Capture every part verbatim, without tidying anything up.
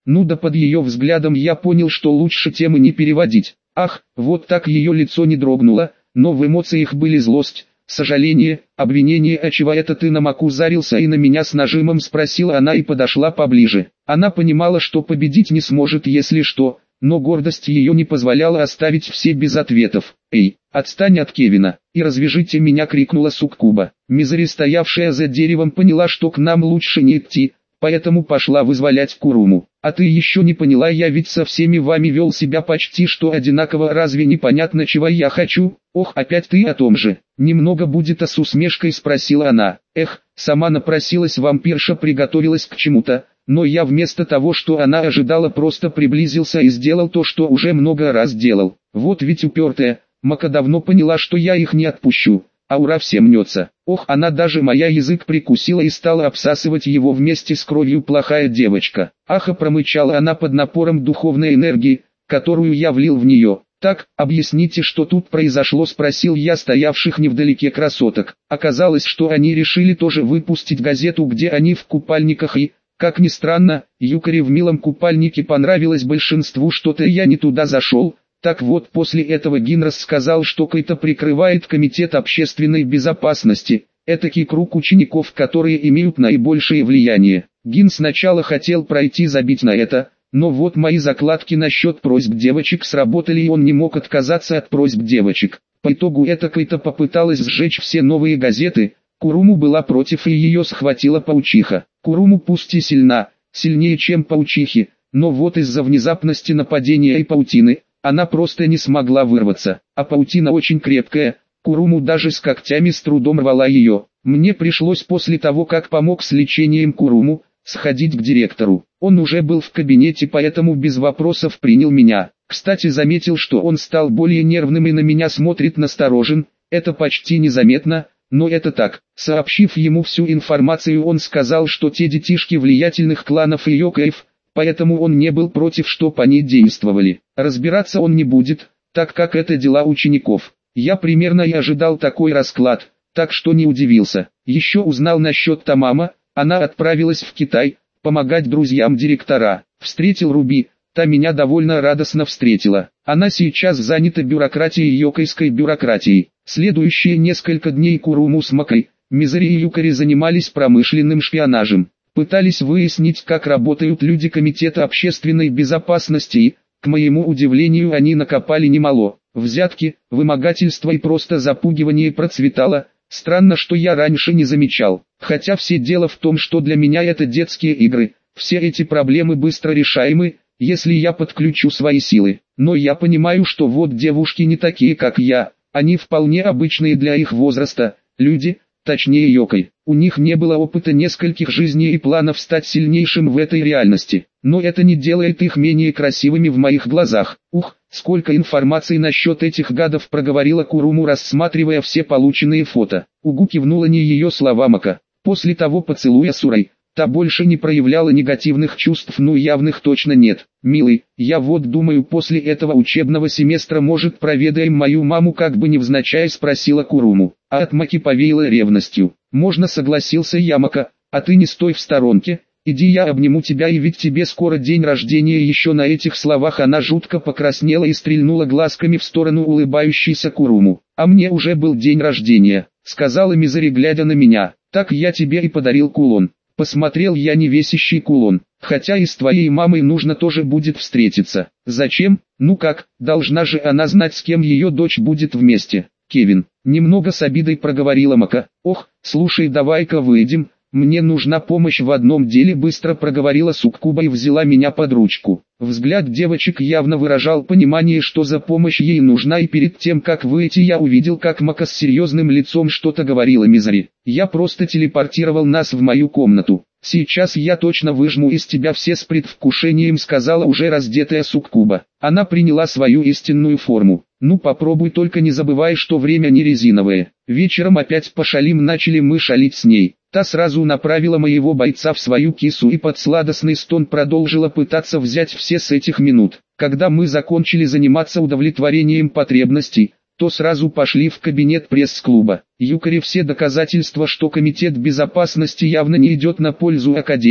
Ну да под ее взглядом я понял, что лучше темы не переводить. Ах, вот так ее лицо не дрогнуло, но в эмоциях были злость, сожаление, обвинение. А чего это ты на Маку зарился и на меня с нажимом, спросила она и подошла поближе. Она понимала, что победить не сможет, если что, но гордость ее не позволяла оставить все без ответов. «Эй, отстань от Кевина и развяжите меня!» — крикнула Суккуба. Мизери, стоявшая за деревом, поняла, что к нам лучше не идти, поэтому пошла вызволять Куруму. «А ты еще не поняла, я ведь со всеми вами вел себя почти что одинаково, разве непонятно, чего я хочу?» «Ох, опять ты о том же!» «Немного будет, а с усмешкой спросила она. Эх, сама напросилась вампирша, приготовилась к чему-то, но я вместо того, что она ожидала, просто приблизился и сделал то, что уже много раз делал. Вот ведь упертая, Мака давно поняла, что я их не отпущу. Аура все мнется. Ох, она даже моя язык прикусила и стала обсасывать его вместе с кровью. Плохая девочка. Аха, промычала она под напором духовной энергии, которую я влил в нее. «Так, объясните, что тут произошло?» — спросил я стоявших невдалеке красоток. Оказалось, что они решили тоже выпустить газету, где они в купальниках, и, как ни странно, Юкари в милом купальнике понравилось большинству. Что-то я не туда зашел. Так вот, после этого Гинрос сказал, что Кайта прикрывает Комитет общественной безопасности, этакий круг учеников, которые имеют наибольшее влияние. Гин сначала хотел пройти забить на это, но вот мои закладки насчет просьб девочек сработали, и он не мог отказаться от просьб девочек. По итогу эта Кайта попыталась сжечь все новые газеты. Куруму была против, и ее схватила паучиха. Куруму пусть и сильна, сильнее чем паучихи, но вот из-за внезапности нападения и паутины, она просто не смогла вырваться, а паутина очень крепкая, Куруму даже с когтями с трудом рвала ее. Мне пришлось после того, как помог с лечением Куруму, сходить к директору. Он уже был в кабинете, поэтому без вопросов принял меня. Кстати, заметил, что он стал более нервным и на меня смотрит насторожен, это почти незаметно, но это так. Сообщив ему всю информацию, он сказал, что те детишки влиятельных кланов и Йокаев, поэтому он не был против, чтоб они действовали. Разбираться он не будет, так как это дела учеников. Я примерно и ожидал такой расклад, так что не удивился. Еще узнал насчет Тамама, она отправилась в Китай, помогать друзьям директора. Встретил Руби, та меня довольно радостно встретила. Она сейчас занята бюрократией, йокайской бюрократией. Следующие несколько дней Куруму с Макой, Мизери и Юкари занимались промышленным шпионажем. Пытались выяснить, как работают люди Комитета общественной безопасности, и, к моему удивлению, они накопали немало. Взятки, вымогательство и просто запугивание процветало. Странно, что я раньше не замечал. Хотя все дело в том, что для меня это детские игры. Все эти проблемы быстро решаемы, если я подключу свои силы. Но я понимаю, что вот девушки не такие, как я. Они вполне обычные для их возраста, люди, точнее Йокай. У них не было опыта нескольких жизней и планов стать сильнейшим в этой реальности. Но это не делает их менее красивыми в моих глазах. Ух, сколько информации насчет этих гадов, проговорила Куруму, рассматривая все полученные фото. Угу, кивнула не ее слова Мака. После того поцелуя с Урой, та больше не проявляла негативных чувств, ну явных точно нет. Милый, я вот думаю, после этого учебного семестра, может, проведаем мою маму, как бы невзначай спросила Куруму. А от Маки повеяло ревностью. Можно, согласился я. Мака, а ты не стой в сторонке. Иди, я обниму тебя, и ведь тебе скоро день рождения. Еще на этих словах она жутко покраснела и стрельнула глазками в сторону улыбающейся Куруму. А мне уже был день рождения, сказала Мизери, глядя на меня. Так я тебе и подарил кулон. Посмотрел я невесящий кулон. Хотя и с твоей мамой нужно тоже будет встретиться. Зачем? Ну как, должна же она знать, с кем ее дочь будет вместе. Кевин, немного с обидой проговорила Мака. Ох, слушай, давай-ка выйдем. Мне нужна помощь в одном деле, быстро проговорила Суккуба и взяла меня под ручку. Взгляд девочек явно выражал понимание, что за помощь ей нужна, и перед тем, как выйти, я увидел, как Мака с серьезным лицом что-то говорила Мизери. Я просто телепортировал нас в мою комнату. Сейчас я точно выжму из тебя все, с предвкушением сказала уже раздетая Суккуба. Она приняла свою истинную форму. Ну попробуй, только не забывай, что время не резиновое. Вечером опять пошалим, начали мы шалить с ней. Та сразу направила моего бойца в свою кису и под сладостный стон продолжила пытаться взять все с этих минут. Когда мы закончили заниматься удовлетворением потребностей, то сразу пошли в кабинет пресс-клуба. Юкари, все доказательства, что Комитет безопасности явно не идет на пользу Академии,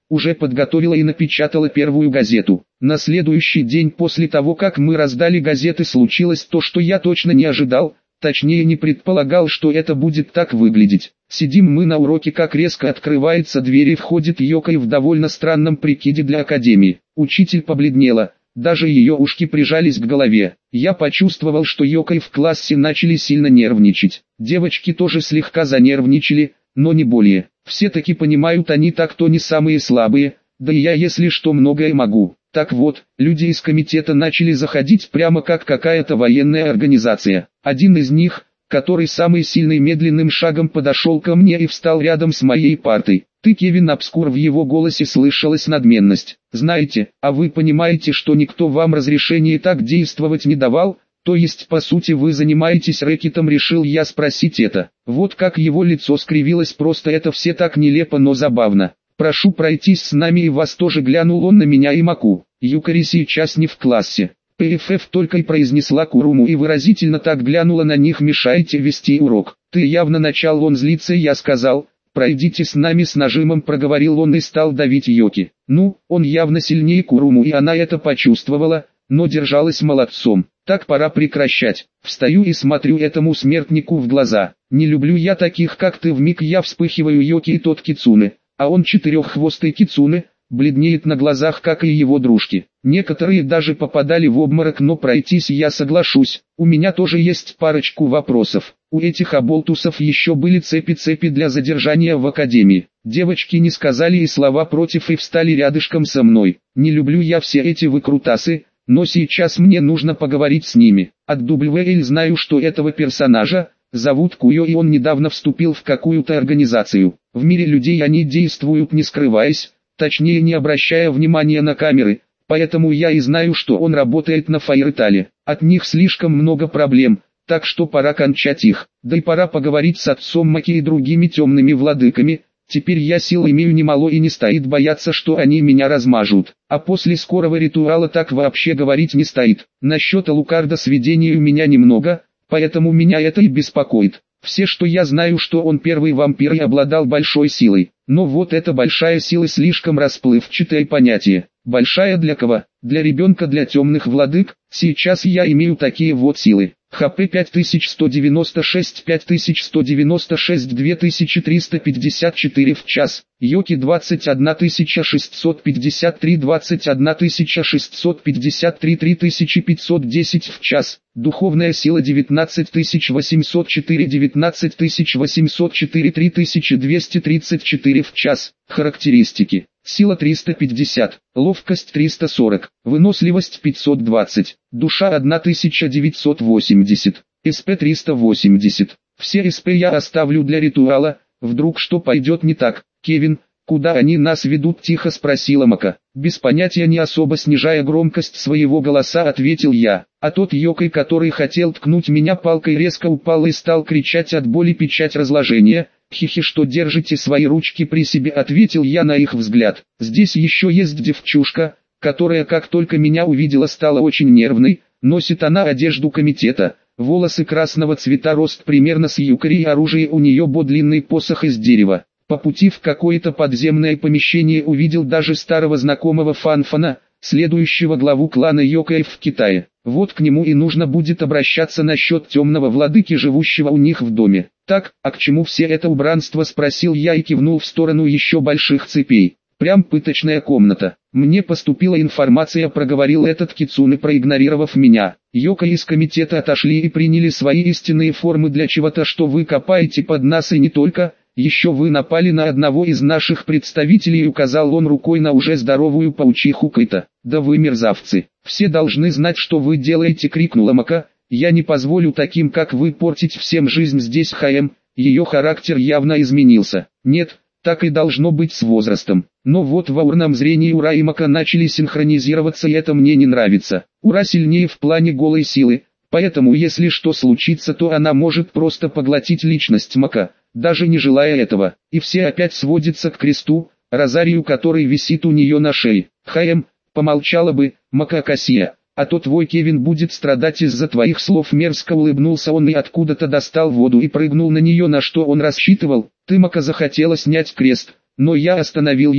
уже подготовила и напечатала первую газету. На следующий день после того, как мы раздали газеты, случилось то, что я точно не ожидал, точнее не предполагал, что это будет так выглядеть. Сидим мы на уроке, как резко открывается дверь и входит Йокой в довольно странном прикиде для академии. Учитель побледнела, даже ее ушки прижались к голове. Я почувствовал, что Йокой в классе начали сильно нервничать. Девочки тоже слегка занервничали, но не более. Все-таки понимают они так-то не самые слабые, да и я если что многое могу. Так вот, люди из комитета начали заходить прямо как какая-то военная организация. Один из них, который самый сильный, медленным шагом подошел ко мне и встал рядом с моей партой. «Ты, Кевин Обскур», в его голосе слышалась надменность. «Знаете, а вы понимаете, что никто вам разрешения так действовать не давал? То есть по сути вы занимаетесь рэкетом?» Решил я спросить это. Вот как его лицо скривилось, просто это все так нелепо, но забавно. «Прошу пройтись с нами и вас тоже», глянул он на меня и Маку. «Юкари сейчас не в классе». ПФФ только и произнесла Куруму и выразительно так глянула на них: «Мешаете вести урок». «Ты явно начал он злиться», я сказал. «Пройдите с нами», с нажимом проговорил он и стал давить Йоки. Ну, он явно сильнее Куруму, и она это почувствовала, но держалась молодцом. Так, пора прекращать. Встаю и смотрю этому смертнику в глаза. Не люблю я таких, как ты. Вмиг я вспыхиваю. Йоки и тот Кицуне, а он четыреххвостый Кицуне, бледнеет на глазах, как и его дружки. Некоторые даже попадали в обморок, но пройтись я соглашусь. У меня тоже есть парочку вопросов. У этих оболтусов еще были цепи-цепи для задержания в академии. Девочки не сказали и слова против и встали рядышком со мной. Не люблю я все эти выкрутасы, но сейчас мне нужно поговорить с ними. От дабл ю эл знаю, что этого персонажа зовут Куё, и он недавно вступил в какую-то организацию. В мире людей они действуют не скрываясь, точнее не обращая внимания на камеры, поэтому я и знаю, что он работает на Фаертале. От них слишком много проблем, так что пора кончать их. Да и пора поговорить с отцом Маки и другими темными владыками. Теперь я сил имею немало и не стоит бояться, что они меня размажут. А после скорого ритуала так вообще говорить не стоит. Насчет Алукарда сведений у меня немного, поэтому меня это и беспокоит. Все, что я знаю, что он первый вампир и обладал большой силой. Но вот эта большая сила слишком расплывчатое понятие. Большая для кого? Для ребенка, для темных владык. Сейчас я имею такие вот силы. ХП пять тысяч сто девяносто шесть, пять тысяч сто девяносто шесть, две тысячи триста пятьдесят четыре в час. Йоки двадцать одна тысяча шестьсот пятьдесят три, двадцать одна тысяча шестьсот пятьдесят три, три тысячи пятьсот десять в час. Духовная сила девятнадцать тысяч восемьсот четыре, девятнадцать тысяч восемьсот четыре, три тысячи двести тридцать четыре в час. Характеристики. Сила триста пятьдесят, ловкость триста сорок, выносливость пятьсот двадцать, душа тысяча девятьсот восемьдесят, СП триста восемьдесят. Все СП я оставлю для ритуала, вдруг что пойдет не так. Кевин, куда они нас ведут? Тихо спросила Мака. Без понятия, не особо снижая громкость своего голоса, ответил я. А тот Йокой, который хотел ткнуть меня палкой, резко упал и стал кричать от боли. Печать разложения. «Хихи, что держите свои ручки при себе», ответил я на их взгляд. Здесь еще есть девчушка, которая как только меня увидела стала очень нервной. Носит она одежду комитета, волосы красного цвета, рост примерно с Юкари, и оружие у нее бо длинный посох из дерева. По пути в какое-то подземное помещение увидел даже старого знакомого Фанфана, следующего главу клана Йокаев в Китае. Вот к нему и нужно будет обращаться насчет темного владыки, живущего у них в доме. «Так, а к чему все это убранство?» — спросил я и кивнул в сторону еще больших цепей. «Прям пыточная комната. Мне поступила информация», — проговорил этот Кицуне, проигнорировав меня. «Йокой из комитета отошли и приняли свои истинные формы для чего-то, что вы копаете под нас, и не только. Еще вы напали на одного из наших представителей», — указал он рукой на уже здоровую паучиху Кайта. «Да вы мерзавцы. Все должны знать, что вы делаете», — крикнула Мака. «Я не позволю таким, как вы, портить всем жизнь здесь». ХМ, ее характер явно изменился. Нет, так и должно быть с возрастом. Но вот в аурном зрении Ура и Мака начали синхронизироваться, и это мне не нравится. Ура сильнее в плане голой силы, поэтому если что случится, то она может просто поглотить личность Мака, даже не желая этого. И все опять сводится к кресту, розарию, который висит у нее на шее. ХМ, помолчала бы, Мака Кассия. «А то твой Кевин будет страдать из-за твоих слов». Мерзко улыбнулся он и откуда-то достал воду и прыгнул на нее, на что он рассчитывал. Ты, Мака, захотела снять крест, но я остановил ее.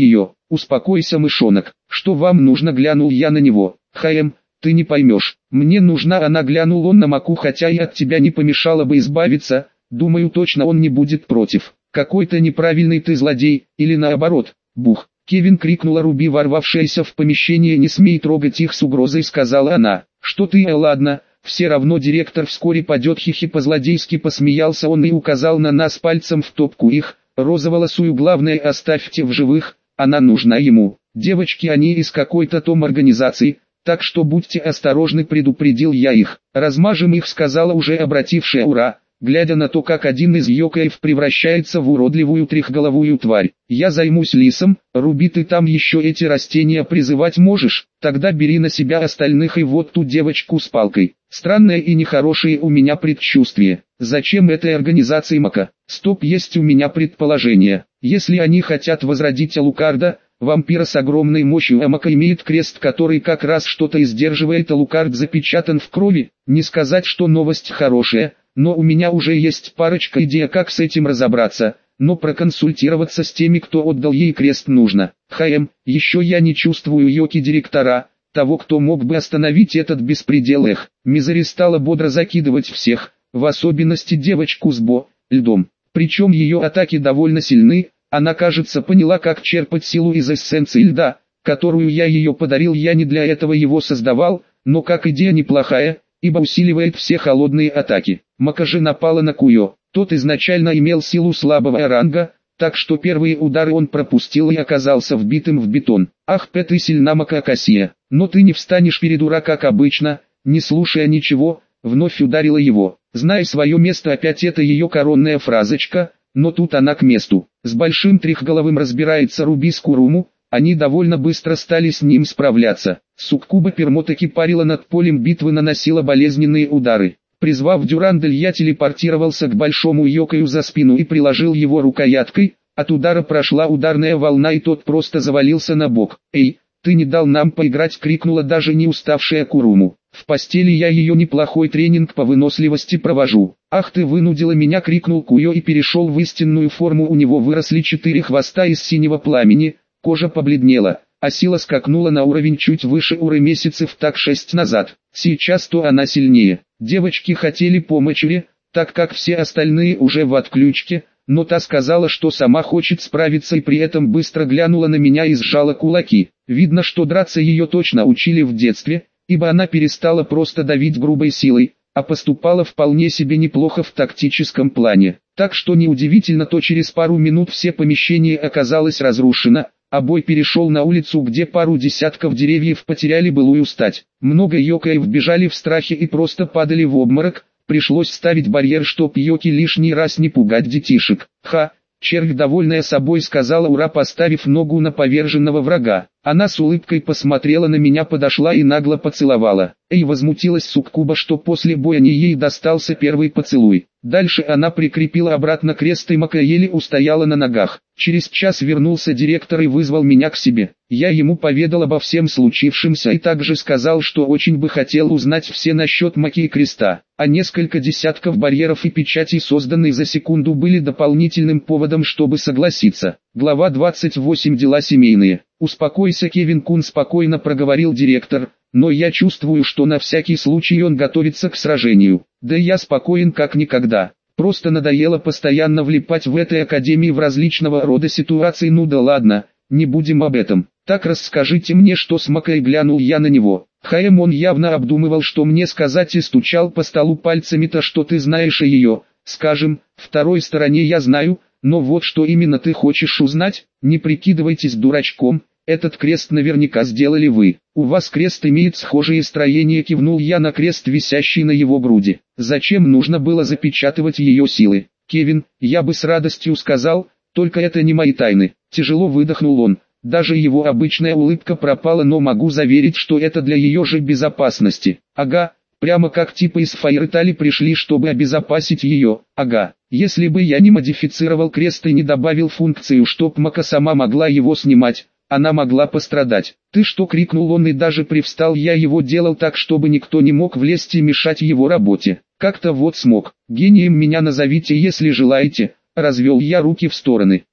Успокойся, мышонок. Что вам нужно, глянул я на него. Хаем, ты не поймешь. Мне нужна она, глянул он на Маку, хотя и от тебя не помешало бы избавиться. Думаю, точно он не будет против. Какой-то неправильный ты злодей, или наоборот. Бух. Кевин, крикнула Руби, ворвавшаяся в помещение. Не смей трогать их, с угрозой сказала она. Что ты, э, ладно. Все равно директор вскоре падет, хихи, по-злодейски посмеялся он и указал на нас пальцем в топку их. Розоволосую главное оставьте в живых, она нужна ему. Девочки, они из какой-то том организации, так что будьте осторожны, предупредил я их. Размажем их, сказала уже обратившая Ура, глядя на то, как один из йокаев превращается в уродливую трехголовую тварь. Я займусь лисом. Руби, ты там еще эти растения призывать можешь? Тогда бери на себя остальных и вот ту девочку с палкой. Странное и нехорошее у меня предчувствие. Зачем этой организации Мака? Стоп, есть у меня предположение. Если они хотят возродить Алукарда, вампира с огромной мощью, а Мака имеет крест, который как раз что-то и сдерживает, Алукард запечатан в крови. Не сказать, что новость хорошая, но у меня уже есть парочка идей, как с этим разобраться. Но проконсультироваться с теми, кто отдал ей крест, нужно. Хаем, еще я не чувствую йоки-директора, того, кто мог бы остановить этот беспредел. Эх, Мизери стала бодро закидывать всех, в особенности девочку с Бо, льдом. Причем ее атаки довольно сильны, она, кажется, поняла, как черпать силу из эссенции льда, которую я ее подарил. Я не для этого его создавал, но как идея неплохая, ибо усиливает все холодные атаки. Мака же напала на Куйо. Тот изначально имел силу слабого ранга, так что первые удары он пропустил и оказался вбитым в бетон. Ах, Пэ, ты сильна, Мака Акасия, но ты не встанешь перед Ура, как обычно. Не слушая ничего, вновь ударила его. Знай свое место, опять это ее коронная фразочка, но тут она к месту. С большим трехголовым разбирается Руби с Куруму, они довольно быстро стали с ним справляться. Суккуба Пермотаки парила над полем битвы, наносила болезненные удары. Призвав Дюрандель, я телепортировался к большому йокаю за спину и приложил его рукояткой. От удара прошла ударная волна, и тот просто завалился на бок. «Эй, ты не дал нам поиграть!» — крикнула даже не уставшая Куруму. «В постели я ее неплохой тренинг по выносливости провожу». «Ах, ты вынудила меня!» — крикнул Куйо и перешел в истинную форму. У него выросли четыре хвоста из синего пламени, кожа побледнела, а сила скакнула на уровень чуть выше Уры месяцев так шесть назад. Сейчас-то она сильнее. Девочки хотели помочь, так как все остальные уже в отключке, но та сказала, что сама хочет справиться, и при этом быстро глянула на меня и сжала кулаки. Видно, что драться ее точно учили в детстве, ибо она перестала просто давить грубой силой, а поступала вполне себе неплохо в тактическом плане. Так что неудивительно, то через пару минут все помещение оказалось разрушено, а бой перешел на улицу, где пару десятков деревьев потеряли былую стать. Много йокаев бежали в страхе и просто падали в обморок. Пришлось ставить барьер, чтоб йоки лишний раз не пугать детишек. Ха! Червь, довольная собой, сказала Ура, поставив ногу на поверженного врага. Она с улыбкой посмотрела на меня, подошла и нагло поцеловала. Эй, возмутилась Суккуба, что после боя не ей достался первый поцелуй. Дальше она прикрепила обратно крест, и Мака еле устояла на ногах. Через час вернулся директор и вызвал меня к себе. Я ему поведал обо всем случившемся и также сказал, что очень бы хотел узнать все насчет Маки и креста. А несколько десятков барьеров и печатей, созданные за секунду, были дополнительным поводом, чтобы согласиться. Глава двадцать восемь. Дела семейные. «Успокойся, Кевин-кун», спокойно проговорил директор, но я чувствую, что на всякий случай он готовится к сражению. Да я спокоен как никогда. Просто надоело постоянно влипать в этой академии в различного рода ситуации. Ну да ладно, не будем об этом. Так расскажите мне, что с Макой, глянул я на него. Хаем, он явно обдумывал, что мне сказать, и стучал по столу пальцами-то, что ты знаешь о ее, скажем, второй стороне. Я знаю, но вот что именно ты хочешь узнать? Не прикидывайтесь дурачком. Этот крест наверняка сделали вы. У вас крест имеет схожее строение, кивнул я на крест, висящий на его груди. Зачем нужно было запечатывать ее силы? Кевин, я бы с радостью сказал, только это не мои тайны. Тяжело выдохнул он. Даже его обычная улыбка пропала, но могу заверить, что это для ее же безопасности. Ага, прямо как типа из Файртали пришли, чтобы обезопасить ее. Ага, если бы я не модифицировал крест и не добавил функцию, чтоб Мака сама могла его снимать, она могла пострадать. «Ты что?» — крикнул он и даже привстал. Я его делал так, чтобы никто не мог влезть и мешать его работе. Как-то вот смог. Гением меня назовите, если желаете. Развел я руки в стороны.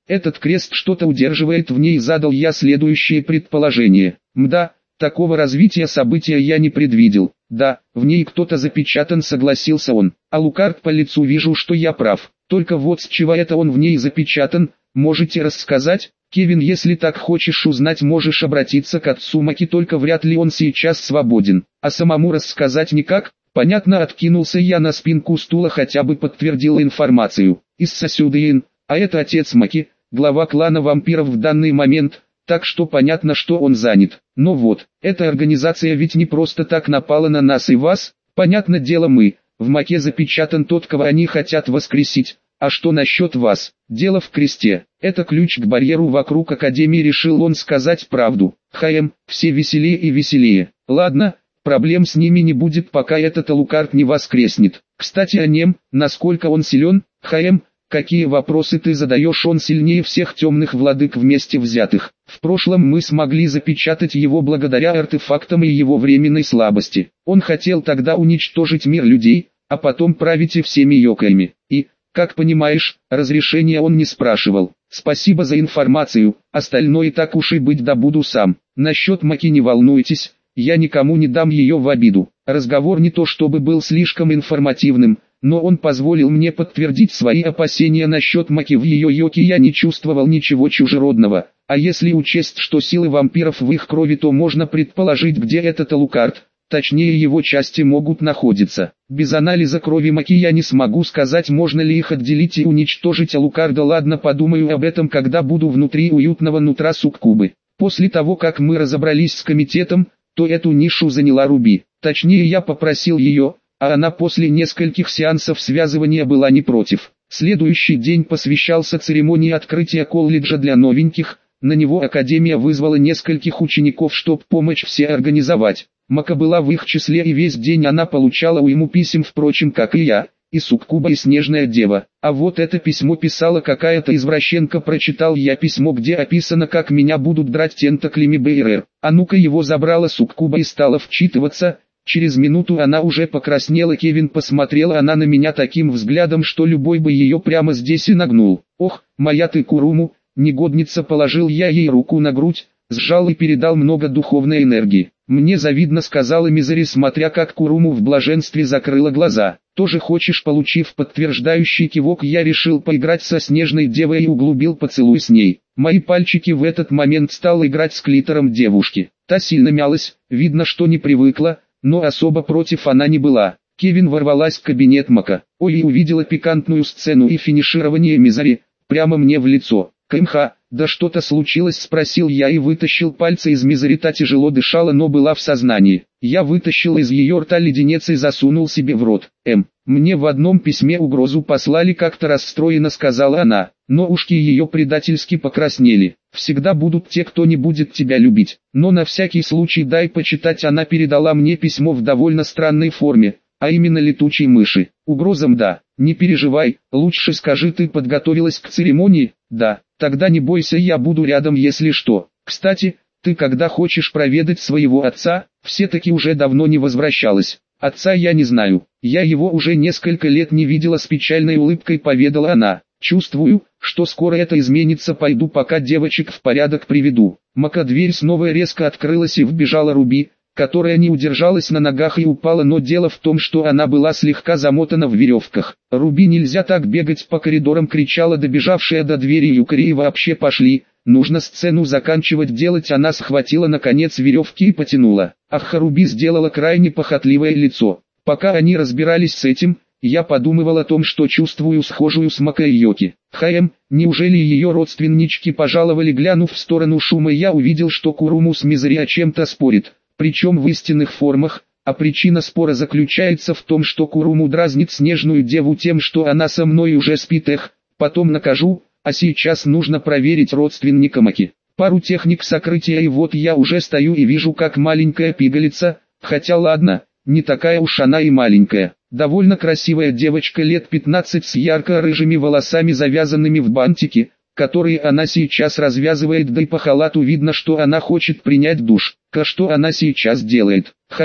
Этот крест что-то удерживает в ней, задал я следующее предположение. Мда, такого развития события я не предвидел. Да, в ней кто-то запечатан, согласился он. Алукард, по лицу вижу, что я прав. Только вот с чего это он в ней запечатан, можете рассказать? Кевин, если так хочешь узнать, можешь обратиться к отцу Маки, только вряд ли он сейчас свободен. А самому рассказать никак? Понятно, откинулся я на спинку стула, хотя бы подтвердил информацию. Из Сосюдиен, а это отец Маки, глава клана вампиров в данный момент, так что понятно, что он занят. Но вот, эта организация ведь не просто так напала на нас и вас, понятно дело, мы, в Маке запечатан тот, кого они хотят воскресить. А что насчет вас? Дело в кресте. Это ключ к барьеру вокруг Академии, решил он сказать правду. Хаем, все веселее и веселее. Ладно, проблем с ними не будет, пока этот Алукард не воскреснет. Кстати, о нем, насколько он силен? Хаем, какие вопросы ты задаешь, он сильнее всех темных владык вместе взятых. В прошлом мы смогли запечатать его благодаря артефактам и его временной слабости. Он хотел тогда уничтожить мир людей, а потом править и всеми йокаями. И, как понимаешь, разрешения он не спрашивал. Спасибо за информацию, остальное так уж и быть добуду сам. Насчет Маки не волнуйтесь, я никому не дам ее в обиду. Разговор не то чтобы был слишком информативным, но он позволил мне подтвердить свои опасения насчет Маки. В ее йоке я не чувствовал ничего чужеродного, а если учесть, что силы вампиров в их крови, то можно предположить, где этот Алукард. Точнее, его части могут находиться. Без анализа крови Маки я не смогу сказать, можно ли их отделить и уничтожить Алукарда. Ладно, подумаю об этом, когда буду внутри уютного нутра суккубы. После того, как мы разобрались с комитетом, то эту нишу заняла Руби. Точнее, я попросил ее, а она после нескольких сеансов связывания была не против. Следующий день посвящался церемонии открытия колледжа для новеньких. На него Академия вызвала нескольких учеников, чтобы помочь все организовать. Мака была в их числе, и весь день она получала уйму писем, впрочем, как и я, и Суккуба, и Снежная Дева. А вот это письмо писала какая-то извращенка. Прочитал я письмо, где описано, как меня будут драть тентаклями БРР. А ну-ка, его забрала Суккуба и стала вчитываться. Через минуту она уже покраснела. Кевин, посмотрела она на меня таким взглядом, что любой бы ее прямо здесь и нагнул. Ох, моя ты Куруму, негодница, положил я ей руку на грудь, сжал и передал много духовной энергии. Мне завидно, сказала Мизери, смотря как Куруму в блаженстве закрыла глаза. Тоже хочешь? Получив подтверждающий кивок, я решил поиграть со Снежной Девой и углубил поцелуй с ней. Мои пальчики в этот момент стал играть с клитором девушки. Та сильно мялась, видно, что не привыкла, но особо против она не была. Кевин ворвалась в кабинет Мака. Ой, и увидела пикантную сцену и финиширование Мизери прямо мне в лицо. КМХ, да что-то случилось, спросил я и вытащил пальцы из Мизери. Та тяжело дышала, но была в сознании. Я вытащил из ее рта леденец и засунул себе в рот. М. Мне в одном письме угрозу послали, как-то расстроенно сказала она, но ушки ее предательски покраснели. Всегда будут те, кто не будет тебя любить, но на всякий случай дай почитать. Она передала мне письмо в довольно странной форме, а именно летучей мыши. Угрозам да, не переживай, лучше скажи, ты подготовилась к церемонии? Да, тогда не бойся, я буду рядом, если что. Кстати, ты когда хочешь проведать своего отца? Все-таки уже давно не возвращалась. Отца я не знаю, я его уже несколько лет не видела, с печальной улыбкой поведала она. Чувствую, что скоро это изменится, пойду пока девочек в порядок приведу. Мака, дверь снова резко открылась и вбежала Руби, которая не удержалась на ногах и упала, но дело в том, что она была слегка замотана в веревках. «Руби, нельзя так бегать по коридорам!» — кричала добежавшая до двери Юкари. «И вообще пошли, нужно сцену заканчивать делать!» Она схватила наконец веревки и потянула. Ах, Руби сделала крайне похотливое лицо. Пока они разбирались с этим, я подумывал о том, что чувствую схожую с Мака Йоки. Хаем, неужели ее родственнички пожаловали? Глянув в сторону шума, я увидел, что Куруму с Мизери о чем-то спорит, причем в истинных формах, а причина спора заключается в том, что Куруму дразнит Снежную Деву тем, что она со мной уже спит. Эх, потом накажу, а сейчас нужно проверить родственника Маки. Пару техник сокрытия, и вот я уже стою и вижу, как маленькая пигалица, хотя ладно, не такая уж она и маленькая. Довольно красивая девочка лет пятнадцать с ярко-рыжими волосами, завязанными в бантики, которые она сейчас развязывает, да и по халату видно, что она хочет принять душ. Ка, что она сейчас делает? Хаем,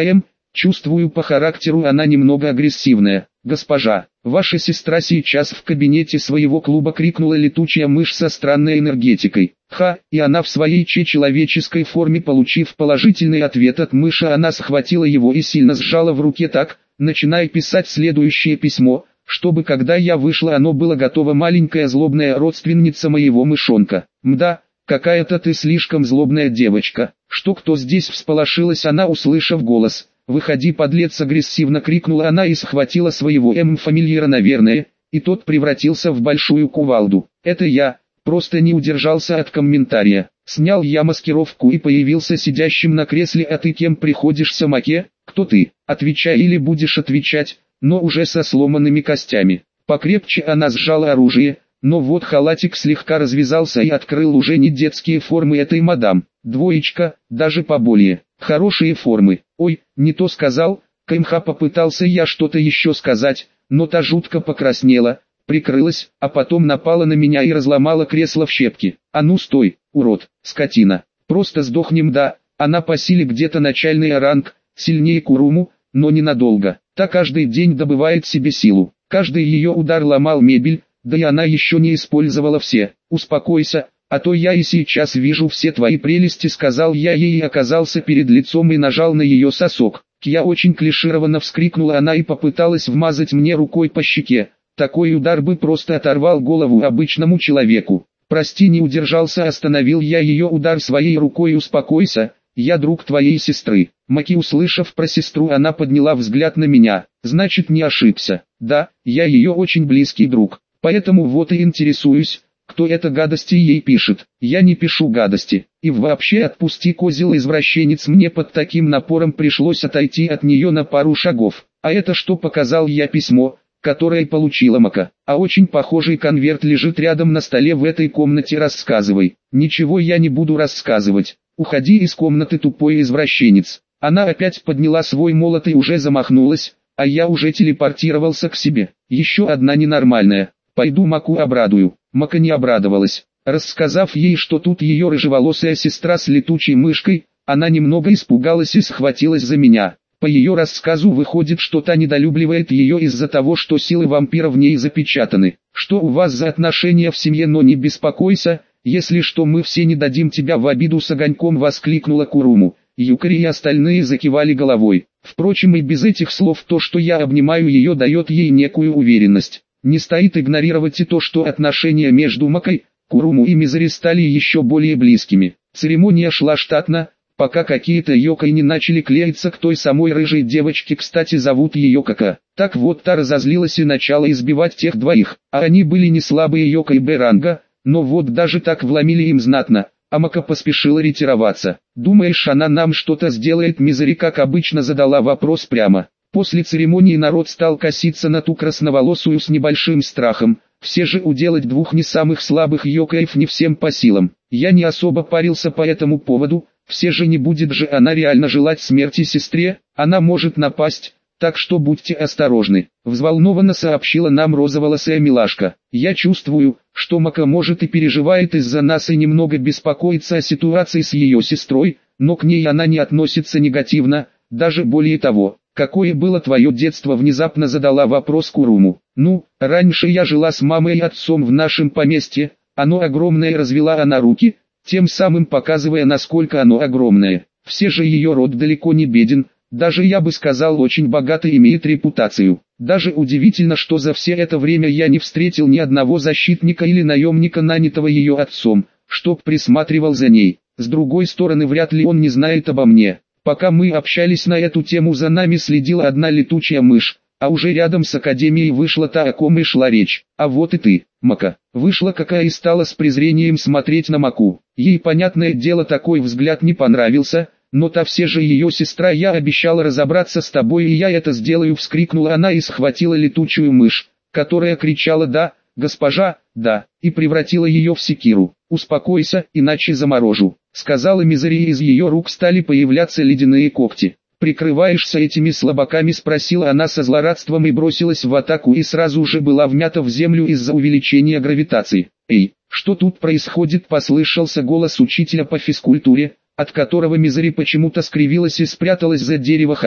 Чувствую, по характеру она немного агрессивная. «Госпожа, ваша сестра сейчас в кабинете своего клуба», — крикнула летучая мышь со странной энергетикой. Ха, и она в своей че-человеческой форме, получив положительный ответ от мыши, она схватила его и сильно сжала в руке так, начиная писать следующее письмо, чтобы когда я вышла, оно было готово. «Маленькая злобная родственница моего мышонка. Мда, какая-то ты слишком злобная девочка. Что, кто здесь?» — всполошилась она, услышав голос. «Выходи, подлец!» — агрессивно крикнула она и схватила своего эм-фамильяра, наверное, и тот превратился в большую кувалду. «Это я!» Просто не удержался от комментария. Снял я маскировку и появился сидящим на кресле. «А ты кем приходишься, Маке? Кто ты? Отвечай, или будешь отвечать, но уже со сломанными костями». Покрепче она сжала оружие, но вот халатик слегка развязался и открыл уже не детские формы этой мадам. Двоечка, даже поболее. Хорошие формы. «Ой, не то сказал». КМХ попытался я что-то еще сказать, но та жутко покраснела, прикрылась, а потом напала на меня и разломала кресло в щепки. «А ну стой, урод, скотина, просто сдохнем». Да, она по силе где-то начальный ранг, сильнее Куруму, но ненадолго. Та каждый день добывает себе силу. Каждый ее удар ломал мебель, да и она еще не использовала все. «Успокойся, а то я и сейчас вижу все твои прелести», — сказал я ей и оказался перед лицом и нажал на ее сосок. «Кья!» — очень клишированно вскрикнула она и попыталась вмазать мне рукой по щеке. Такой удар бы просто оторвал голову обычному человеку. «Прости, не удержался», — остановил я ее удар своей рукой. «Успокойся, я друг твоей сестры». Маки, услышав про сестру, она подняла взгляд на меня. «Значит, не ошибся». «Да, я ее очень близкий друг, поэтому вот и интересуюсь, кто это гадости ей пишет». «Я не пишу гадости. И вообще, отпусти, козел-извращенец». Мне под таким напором пришлось отойти от нее на пару шагов. «А это что?» — показал я письмо, которое получила Мака. «А очень похожий конверт лежит рядом на столе в этой комнате. Рассказывай». «Ничего я не буду рассказывать. Уходи из комнаты, тупой извращенец». Она опять подняла свой молот и уже замахнулась, а я уже телепортировался к себе. Еще одна ненормальная. «Пойду Маку обрадую». Мака не обрадовалась. Рассказав ей, что тут ее рыжеволосая сестра с летучей мышкой, она немного испугалась и схватилась за меня. По ее рассказу выходит, что та недолюбливает ее из-за того, что силы вампира в ней запечатаны. «Что у вас за отношения в семье?» «Но не беспокойся, если что, мы все не дадим тебя в обиду», с огоньком воскликнула Куруму. Юкари и остальные закивали головой. Впрочем, и без этих слов то, что я обнимаю ее, дает ей некую уверенность. Не стоит игнорировать и то, что отношения между Макой, Куруму и Мизари стали еще более близкими. Церемония шла штатно, пока какие-то йокой не начали клеиться к той самой рыжей девочке. Кстати, зовут ее Кака. Так вот, та разозлилась и начала избивать тех двоих, а они были не слабые йокой Б-ранга, но вот даже так вломили им знатно. А Мака поспешила ретироваться. «Думаешь, она нам что-то сделает?» Мизари, как обычно, задала вопрос прямо. После церемонии народ стал коситься на ту красноволосую с небольшим страхом. Все же уделать двух не самых слабых йокаев не всем по силам. Я не особо парился по этому поводу. Все же не будет же она реально желать смерти сестре, она может напасть, так что будьте осторожны. Взволнованно сообщила нам розоволосая милашка. Я чувствую, что Мака может и переживает из-за нас и немного беспокоится о ситуации с ее сестрой, но к ней она не относится негативно, даже более того. «Какое было твое детство?» — внезапно задала вопрос Куруму. «Ну, раньше я жила с мамой и отцом в нашем поместье, оно огромное», — развела она руки, тем самым показывая, насколько оно огромное. Все же ее род далеко не беден, даже я бы сказал очень богатый, имеет репутацию. Даже удивительно, что за все это время я не встретил ни одного защитника или наемника, нанятого ее отцом, чтоб присматривал за ней. С другой стороны, вряд ли он не знает обо мне. Пока мы общались на эту тему, за нами следила одна летучая мышь, а уже рядом с академией вышла та, о ком и шла речь. А вот и ты, Мака. Вышла Какая и стала с презрением смотреть на Маку. Ей, понятное дело, такой взгляд не понравился, но та все же ее сестра. «Я обещала разобраться с тобой, и я это сделаю», — вскрикнула она и схватила летучую мышь, которая кричала «да, госпожа, да», и превратила ее в секиру. «Успокойся, иначе заморожу», — сказала Мизари, и из ее рук стали появляться ледяные когти. «Прикрываешься этими слабаками?» — спросила она со злорадством и бросилась в атаку, и сразу же была вмята в землю из-за увеличения гравитации. «Эй, что тут происходит?» — послышался голос учителя по физкультуре, от которого Мизари почему-то скривилась и спряталась за дерево ха эм.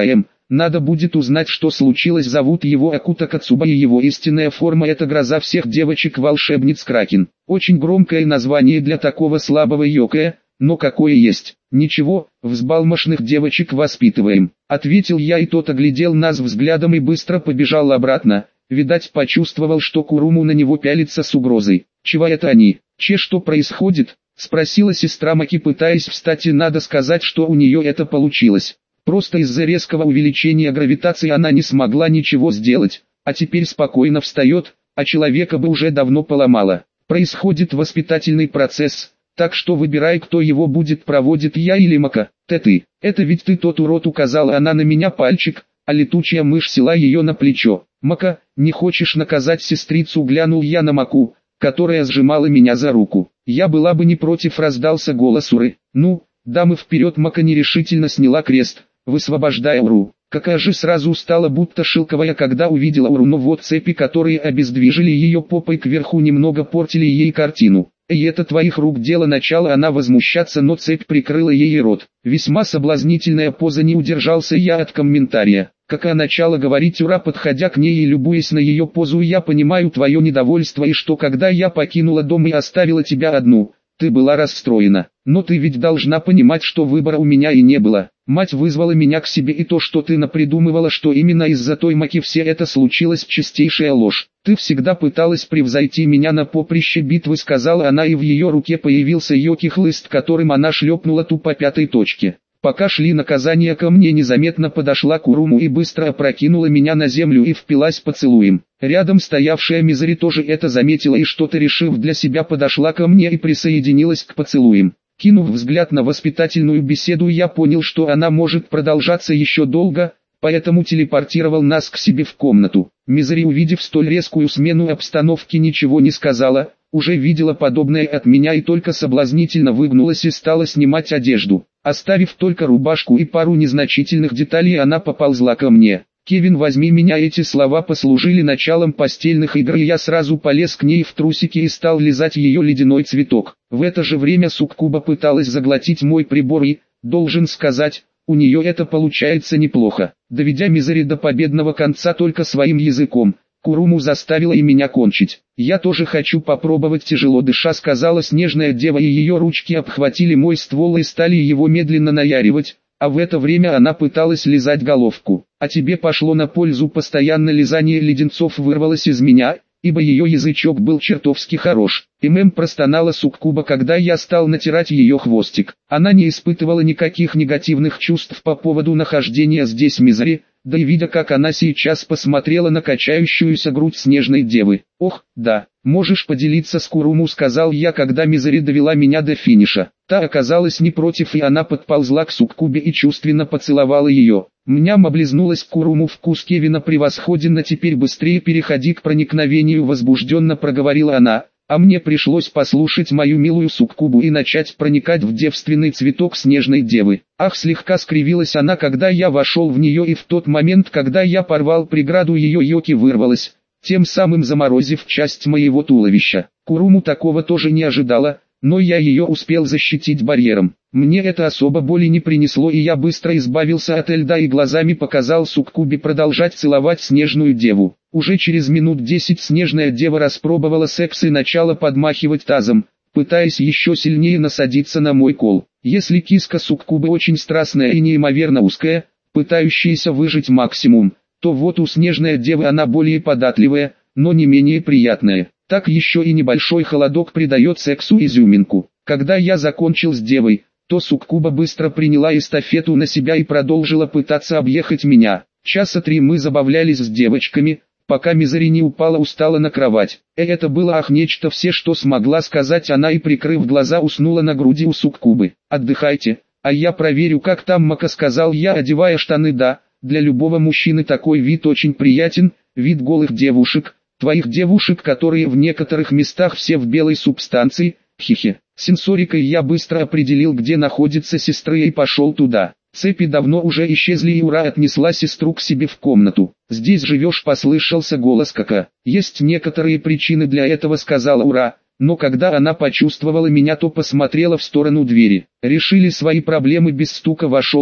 надо будет узнать, что случилось. Зовут его Акута Кацуба, и его истинная форма — это гроза всех девочек-волшебниц Кракен. Очень громкое название для такого слабого йокая, но какое есть. Ничего, взбалмошных девочек воспитываем, ответил я, и тот оглядел нас взглядом и быстро побежал обратно. Видать, почувствовал, что Куруму на него пялится с угрозой. Чего это они? Че, что происходит? Спросила сестра Маки, пытаясь встать, и надо сказать, что у нее это получилось. Просто из-за резкого увеличения гравитации она не смогла ничего сделать, а теперь спокойно встает, а человека бы уже давно поломала. Происходит воспитательный процесс, так что выбирай, кто его будет проводить, я или Мака. Ты ты, это ведь ты тот урод, указала она на меня пальчик, а летучая мышь села ее на плечо. Мака, не хочешь наказать сестрицу? Глянул я на Маку, которая сжимала меня за руку. Я была бы не против, раздался голос Уры. Ну, дамы вперед. Мака нерешительно сняла крест, высвобождая Уру. Какая же сразу стала будто шелковая, когда увидела Уру, но вот цепи, которые обездвижили ее попой кверху, немного портили ей картину. «И это твоих рук дело?» начала она возмущаться, но цепь прикрыла ей рот. Весьма соблазнительная поза, не удержался я от комментария. Какая начала говорить Ура, подходя к ней и любуясь на ее позу. Я понимаю твое недовольство, и что когда я покинула дом и оставила тебя одну, ты была расстроена. Но ты ведь должна понимать, что выбора у меня и не было. Мать вызвала меня к себе, и то, что ты напридумывала, что именно из-за той Маки все это случилось, чистейшая ложь. Ты всегда пыталась превзойти меня на поприще битвы, сказала она, и в ее руке появился йоки-хлыст, которым она шлепнула ту по пятой точке. Пока шли наказания, ко мне незаметно подошла Куруму и быстро опрокинула меня на землю и впилась поцелуем. Рядом стоявшая Мизери тоже это заметила и, что-то решив для себя, подошла ко мне и присоединилась к поцелуям. Кинув взгляд на воспитательную беседу, я понял, что она может продолжаться еще долго, поэтому телепортировал нас к себе в комнату. Мизери, увидев столь резкую смену обстановки, ничего не сказала, уже видела подобное от меня и только соблазнительно выгнулась и стала снимать одежду. Оставив только рубашку и пару незначительных деталей, она поползла ко мне. «Кевин, возьми меня». Эти слова послужили началом постельных игр, и я сразу полез к ней в трусики и стал лизать ее ледяной цветок. В это же время суккуба пыталась заглотить мой прибор и, должен сказать, у нее это получается неплохо. Доведя Мизери до победного конца только своим языком, Куруму заставила и меня кончить. «Я тоже хочу попробовать», тяжело дыша сказала снежная дева, и ее ручки обхватили мой ствол и стали его медленно наяривать, а в это время она пыталась лизать головку. «А тебе пошло на пользу постоянно лизание леденцов», вырвалось из меня, ибо ее язычок был чертовски хорош. «Имэм», простонала суккуба, когда я стал натирать ее хвостик. Она не испытывала никаких негативных чувств по поводу нахождения здесь Мизери, да и видя, как она сейчас посмотрела на качающуюся грудь снежной девы. «Ох, да, можешь поделиться с Куруму», сказал я, когда Мизери довела меня до финиша. Та оказалась не против, и она подползла к суккубе и чувственно поцеловала ее. Мням, облизнулась Куруму. «Вкус Кевина превосходен, а теперь быстрее переходи к проникновению», возбужденно проговорила она. А мне пришлось послушать мою милую суккубу и начать проникать в девственный цветок снежной девы. Ах, слегка скривилась она, когда я вошел в нее, и в тот момент, когда я порвал преграду, ее йоки вырвалась, тем самым заморозив часть моего туловища. Куруму такого тоже не ожидала, но я ее успел защитить барьером. Мне это особо боли не принесло, и я быстро избавился от льда и глазами показал суккубе продолжать целовать снежную деву. Уже через минут десять снежная дева распробовала секс и начала подмахивать тазом, пытаясь еще сильнее насадиться на мой кол. Если киска суккубы очень страстная и неимоверно узкая, пытающаяся выжать максимум, то вот у снежной девы она более податливая, но не менее приятная. Так еще и небольшой холодок придает сексу изюминку. Когда я закончил с девой, то суккуба быстро приняла эстафету на себя и продолжила пытаться объехать меня. Часа три мы забавлялись с девочками, пока Мизери не упала устало на кровать. Э, это было ах нечто, все, что смогла сказать она, и прикрыв глаза уснула на груди у суккубы. «Отдыхайте, а я проверю, как там Мака», сказал я, одевая штаны. «Да, для любого мужчины такой вид очень приятен, вид голых девушек, твоих девушек, которые в некоторых местах все в белой субстанции, хихи». Сенсорикой я быстро определил, где находится сестра, и пошел туда. Цепи давно уже исчезли, и Ура отнесла сестру к себе в комнату. «Здесь живешь?» — послышался голос Кака. «Есть некоторые причины для этого», — сказала Ура, но когда она почувствовала меня, то посмотрела в сторону двери. «Решили свои проблемы», — без стука вошел я.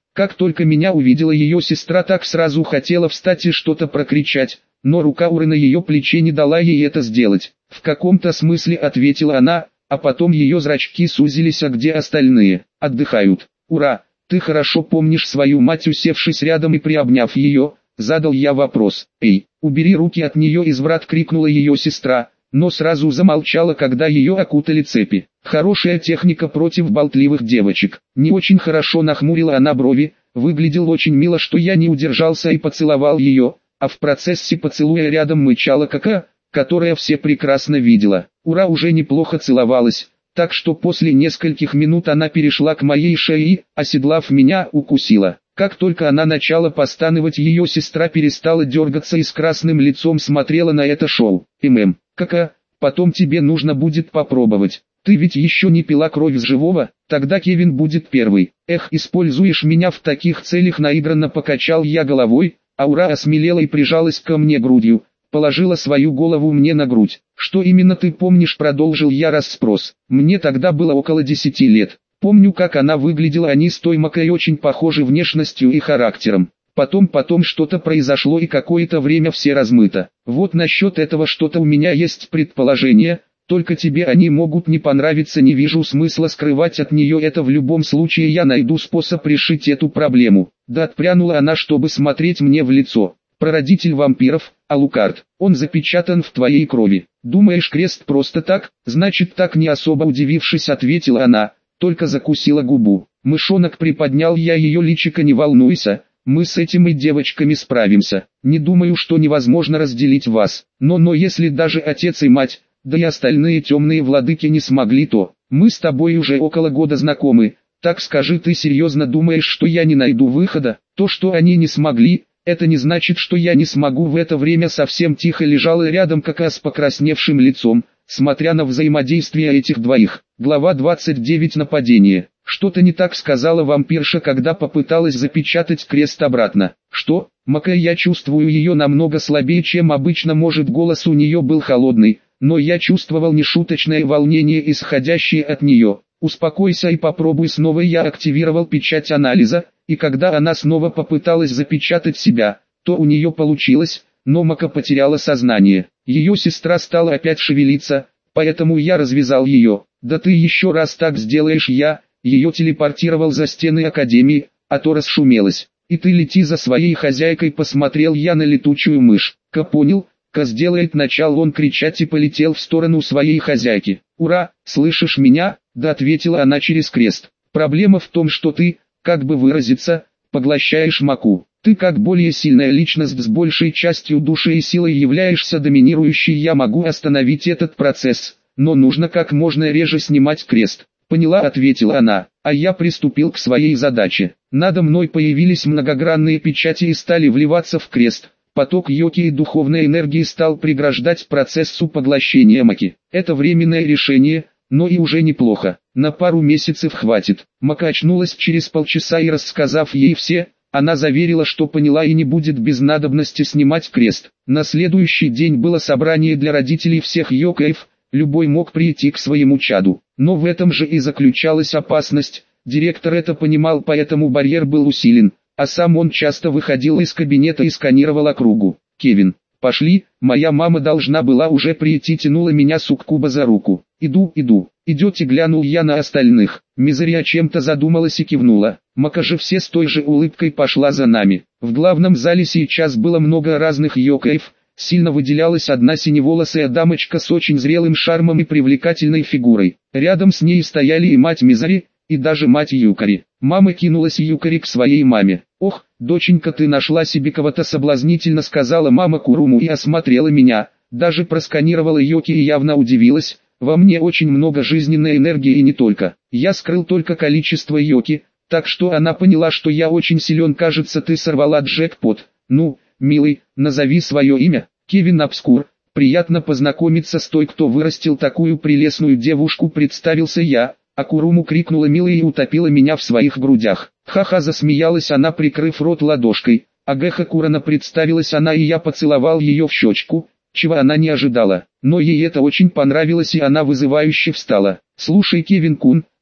Как только меня увидела ее сестра, так сразу хотела встать и что-то прокричать, но рука Уры на ее плече не дала ей это сделать. В каком-то смысле ответила она, а потом ее зрачки сузились. А где остальные? Отдыхают. Ура, ты хорошо помнишь свою мать? Усевшись рядом и приобняв ее, задал я вопрос. Эй, убери руки от нее, изврат, крикнула ее сестра, но сразу замолчала, когда ее окутали цепи. Хорошая техника против болтливых девочек. Не очень хорошо, нахмурила она брови, выглядел очень мило, что я не удержался и поцеловал ее, а в процессе поцелуя рядом мычала кака, которая все прекрасно видела. Ура уже неплохо целовалась, так что после нескольких минут она перешла к моей шее и, оседлав меня, укусила. Как только она начала постановать, ее сестра перестала дергаться и с красным лицом смотрела на это шоу. «Мм, кака, потом тебе нужно будет попробовать. Ты ведь еще не пила кровь с живого, тогда Кевин будет первый». «Эх, используешь меня в таких целях?» наигранно покачал я головой, а Ура осмелела и прижалась ко мне грудью, положила свою голову мне на грудь. «Что именно ты помнишь?» продолжил я расспрос. Мне тогда было около десяти лет. Помню, как она выглядела, они с той Макой очень похожи внешностью и характером. Потом потом что-то произошло и какое-то время все размыто. Вот насчет этого что-то у меня есть предположение, только тебе они могут не понравиться, не вижу смысла скрывать от нее это, в любом случае я найду способ решить эту проблему. Да, отпрянула она, чтобы смотреть мне в лицо. Прародитель вампиров, Алукард, он запечатан в твоей крови. Думаешь, крест просто так? Значит так, не особо удивившись, ответила она, только закусила губу. Мышонок, приподнял я ее личико, не волнуйся, мы с этими девочками справимся. Не думаю, что невозможно разделить вас, но но если даже отец и мать, да и остальные темные владыки не смогли, то мы с тобой уже около года знакомы, так скажи, ты серьезно думаешь, что я не найду выхода? То, что они не смогли, это не значит, что я не смогу. В это время совсем тихо лежала рядом Кака с покрасневшим лицом, смотря на взаимодействие этих двоих. Глава двадцать девять. Нападение. Что-то не так, сказала вампирша, когда попыталась запечатать крест обратно. Что? Мака, я чувствую ее намного слабее, чем обычно. Может, голос у нее был холодный, но я чувствовал нешуточное волнение, исходящее от нее. Успокойся и попробуй снова. Я активировал печать анализа, и когда она снова попыталась запечатать себя, то у нее получилось, но Мака потеряла сознание. Ее сестра стала опять шевелиться, поэтому я развязал ее. Да ты еще раз так сделаешь, я ее телепортировал за стены Академии, а то расшумелась. И ты лети за своей хозяйкой, посмотрел я на летучую мышь. Ка понял, Ка сделает, начал он кричать и полетел в сторону своей хозяйки. Ура, слышишь меня? Да, ответила она через крест. Проблема в том, что ты, как бы выразиться, поглощаешь Маку. Ты как более сильная личность с большей частью души и силой являешься доминирующей. Я могу остановить этот процесс, но нужно как можно реже снимать крест. Поняла, ответила она, а я приступил к своей задаче. Надо мной появились многогранные печати и стали вливаться в крест. Поток йоки и духовной энергии стал преграждать процессу поглощения Маки. Это временное решение, но и уже неплохо. На пару месяцев хватит. Мака очнулась через полчаса и, рассказав ей все, она заверила, что поняла и не будет без надобности снимать крест. На следующий день было собрание для родителей всех йокаев, любой мог прийти к своему чаду. Но в этом же и заключалась опасность, директор это понимал, поэтому барьер был усилен, а сам он часто выходил из кабинета и сканировал округу. «Кевин, пошли, моя мама должна была уже прийти», тянула меня суккуба за руку. «Иду, иду». «Идете?» глянул я на остальных. Мизери о чем-то задумалась и кивнула. Мака же все с той же улыбкой пошла за нами. В главном зале сейчас было много разных йокаев. Сильно выделялась одна синеволосая дамочка с очень зрелым шармом и привлекательной фигурой. Рядом с ней стояли и мать Мизери, и даже мать Юкари. Мама кинулась Юкари к своей маме. «Ох, доченька, ты нашла себе кого-то», соблазнительно сказала мама Куруму и осмотрела меня. Даже просканировала йоки и явно удивилась. Во мне очень много жизненной энергии и не только. Я скрыл только количество йоки, так что она поняла, что я очень силен. «Кажется, ты сорвала джекпот. Ну, милый, назови свое имя». «Кевин Обскур. Приятно познакомиться с той, кто вырастил такую прелестную девушку», представился я. А Куруму крикнула милая и утопила меня в своих грудях. Ха-ха, засмеялась она, прикрыв рот ладошкой. Агэха Курана, представилась она, и я поцеловал ее в щечку, чего она не ожидала. Но ей это очень понравилось, и она вызывающе встала. «Слушай, Кевин-кун,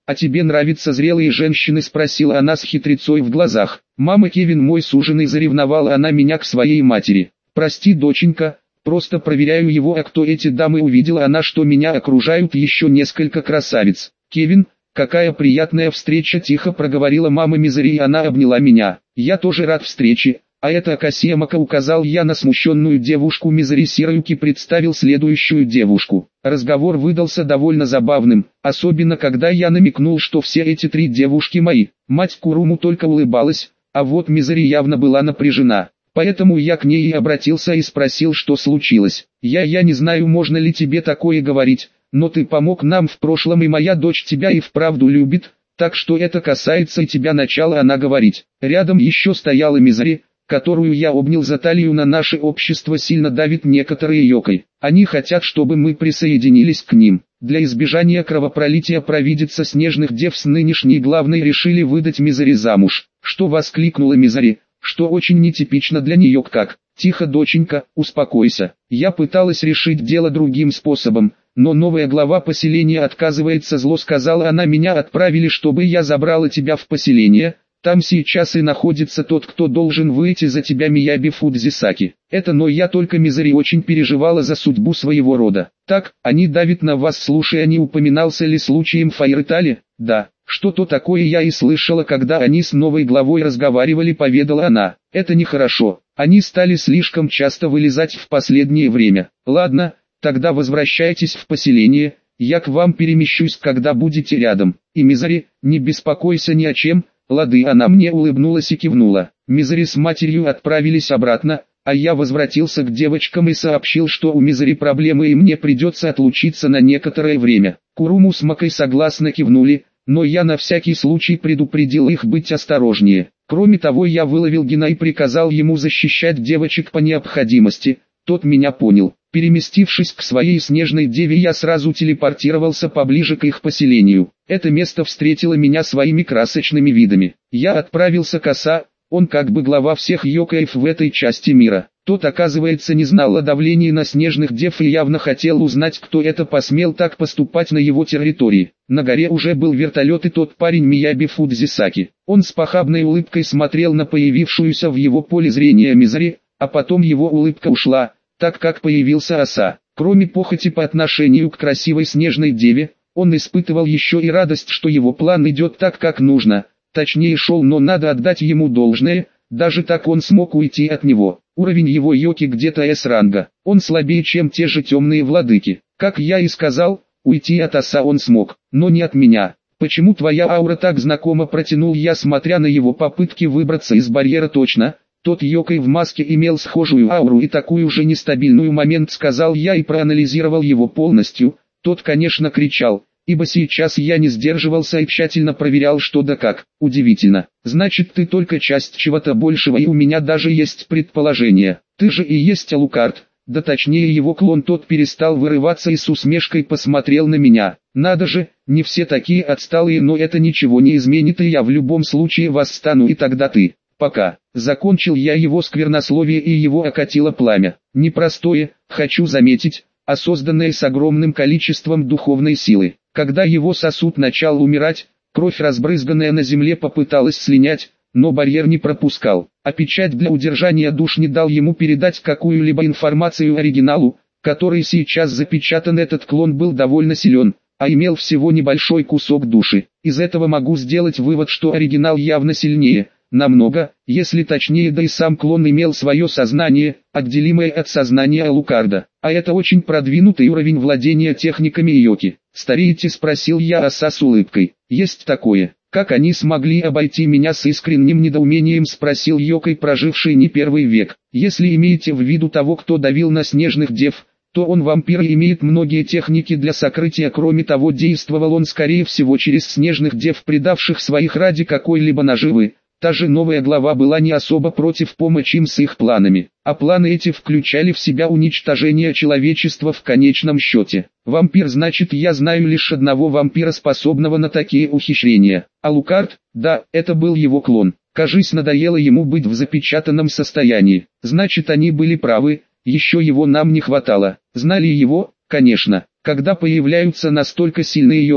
«А тебе нравятся зрелые женщины?» — спросила она с хитрецой в глазах. «Мама, Кевин мой суженый», — заревновала она меня к своей матери. «Прости, доченька, просто проверяю его, а кто эти дамы?» Увидела она, что меня окружают еще несколько красавиц. «Кевин, какая приятная встреча!» — тихо проговорила мама Мизери, и она обняла меня. «Я тоже рад встрече. А это Акасиамака», — указал я на смущенную девушку Мизери. Сироюки представил следующую девушку. Разговор выдался довольно забавным, особенно когда я намекнул, что все эти три девушки мои. Мать Куруму только улыбалась, а вот Мизери явно была напряжена. Поэтому я к ней и обратился и спросил, что случилось. «Я я не знаю, можно ли тебе такое говорить, но ты помог нам в прошлом, и моя дочь тебя и вправду любит, так что это касается и тебя», — начала она говорить. Рядом еще стояла Мизери, которую я обнял за талию. «На наше общество сильно давит некоторые йокой. Они хотят, чтобы мы присоединились к ним. Для избежания кровопролития провидица снежных дев с нынешней главной решили выдать Мизери замуж». «Что?» — воскликнула Мизери, что очень нетипично для нее. «Как?» «Тихо, доченька, успокойся. Я пыталась решить дело другим способом, но новая глава поселения отказывается», — зло сказала она. «Меня отправили, чтобы я забрала тебя в поселение. Там сейчас и находится тот, кто должен выйти за тебя, Мияби Фудзисаки. Это но я только». Мизери очень переживала за судьбу своего рода. «Так, они давят на вас». «Слушай, а не упоминался ли случаем Файрытали?» «Да, что-то такое я и слышала, когда они с новой главой разговаривали», — поведала она. «Это нехорошо. Они стали слишком часто вылезать в последнее время. Ладно, тогда возвращайтесь в поселение, я к вам перемещусь, когда будете рядом. И, Мизери, не беспокойся ни о чем». «Лады». Она мне улыбнулась и кивнула. Мизери с матерью отправились обратно, а я возвратился к девочкам и сообщил, что у Мизери проблемы и мне придется отлучиться на некоторое время. Куруму с Макой согласно кивнули, но я на всякий случай предупредил их быть осторожнее. Кроме того, я выловил Гена и приказал ему защищать девочек по необходимости. Тот меня понял. Переместившись к своей снежной деве, я сразу телепортировался поближе к их поселению. Это место встретило меня своими красочными видами. Я отправился к Аса, он как бы глава всех йокаев в этой части мира. Тот, оказывается, не знал о давлении на снежных дев и явно хотел узнать, кто это посмел так поступать на его территории. На горе уже был вертолет и тот парень Мияби Фудзисаки. Он с похабной улыбкой смотрел на появившуюся в его поле зрения Мизери, а потом его улыбка ушла, так как появился Аса. Кроме похоти по отношению к красивой снежной деве, он испытывал еще и радость, что его план идет так, как нужно. Точнее шел, но надо отдать ему должное, даже так он смог уйти от него. Уровень его йоки где-то эс-ранга. Он слабее, чем те же темные владыки. Как я и сказал, уйти от Аса он смог, но не от меня. «Почему твоя аура так знакома?» — протянул я, смотря на его попытки выбраться из барьера. «Точно, тот йокай в маске имел схожую ауру и такую же нестабильную», момент, сказал я и проанализировал его полностью. Тот, конечно, кричал, ибо сейчас я не сдерживался и тщательно проверял, что да как. «Удивительно. Значит, ты только часть чего-то большего, и у меня даже есть предположение. Ты же и есть Алукард, да точнее его клон». Тот перестал вырываться и с усмешкой посмотрел на меня. «Надо же, не все такие отсталые, но это ничего не изменит, и я в любом случае восстану, и тогда ты...» «Пока». Закончил я его сквернословие, и его окатило пламя. Непростое, хочу заметить, а созданное с огромным количеством духовной силы. Когда его сосуд начал умирать, кровь, разбрызганная на земле, попыталась слинять, но барьер не пропускал, а печать для удержания душ не дал ему передать какую-либо информацию оригиналу, который сейчас запечатан. Этот клон был довольно силен, а имел всего небольшой кусок души. Из этого могу сделать вывод, что оригинал явно сильнее, намного, если точнее, да и сам клон имел свое сознание, отделимое от сознания Алукарда. А это очень продвинутый уровень владения техниками йоки. «Стареете?» — спросил я Аса с улыбкой. «Есть такое». «Как они смогли обойти меня?» — с искренним недоумением спросил йокай, проживший не первый век. «Если имеете в виду того, кто давил на снежных дев, то он вампир и имеет многие техники для сокрытия. Кроме того, действовал он скорее всего через снежных дев, предавших своих ради какой-либо наживы. Та же новая глава была не особо против помощи им с их планами, а планы эти включали в себя уничтожение человечества в конечном счете. Вампир, значит, я знаю лишь одного вампира, способного на такие ухищрения. Алукард, да, это был его клон. Кажись, надоело ему быть в запечатанном состоянии. Значит, они были правы, еще его нам не хватало. Знали его, конечно. Когда появляются настолько сильные йокай,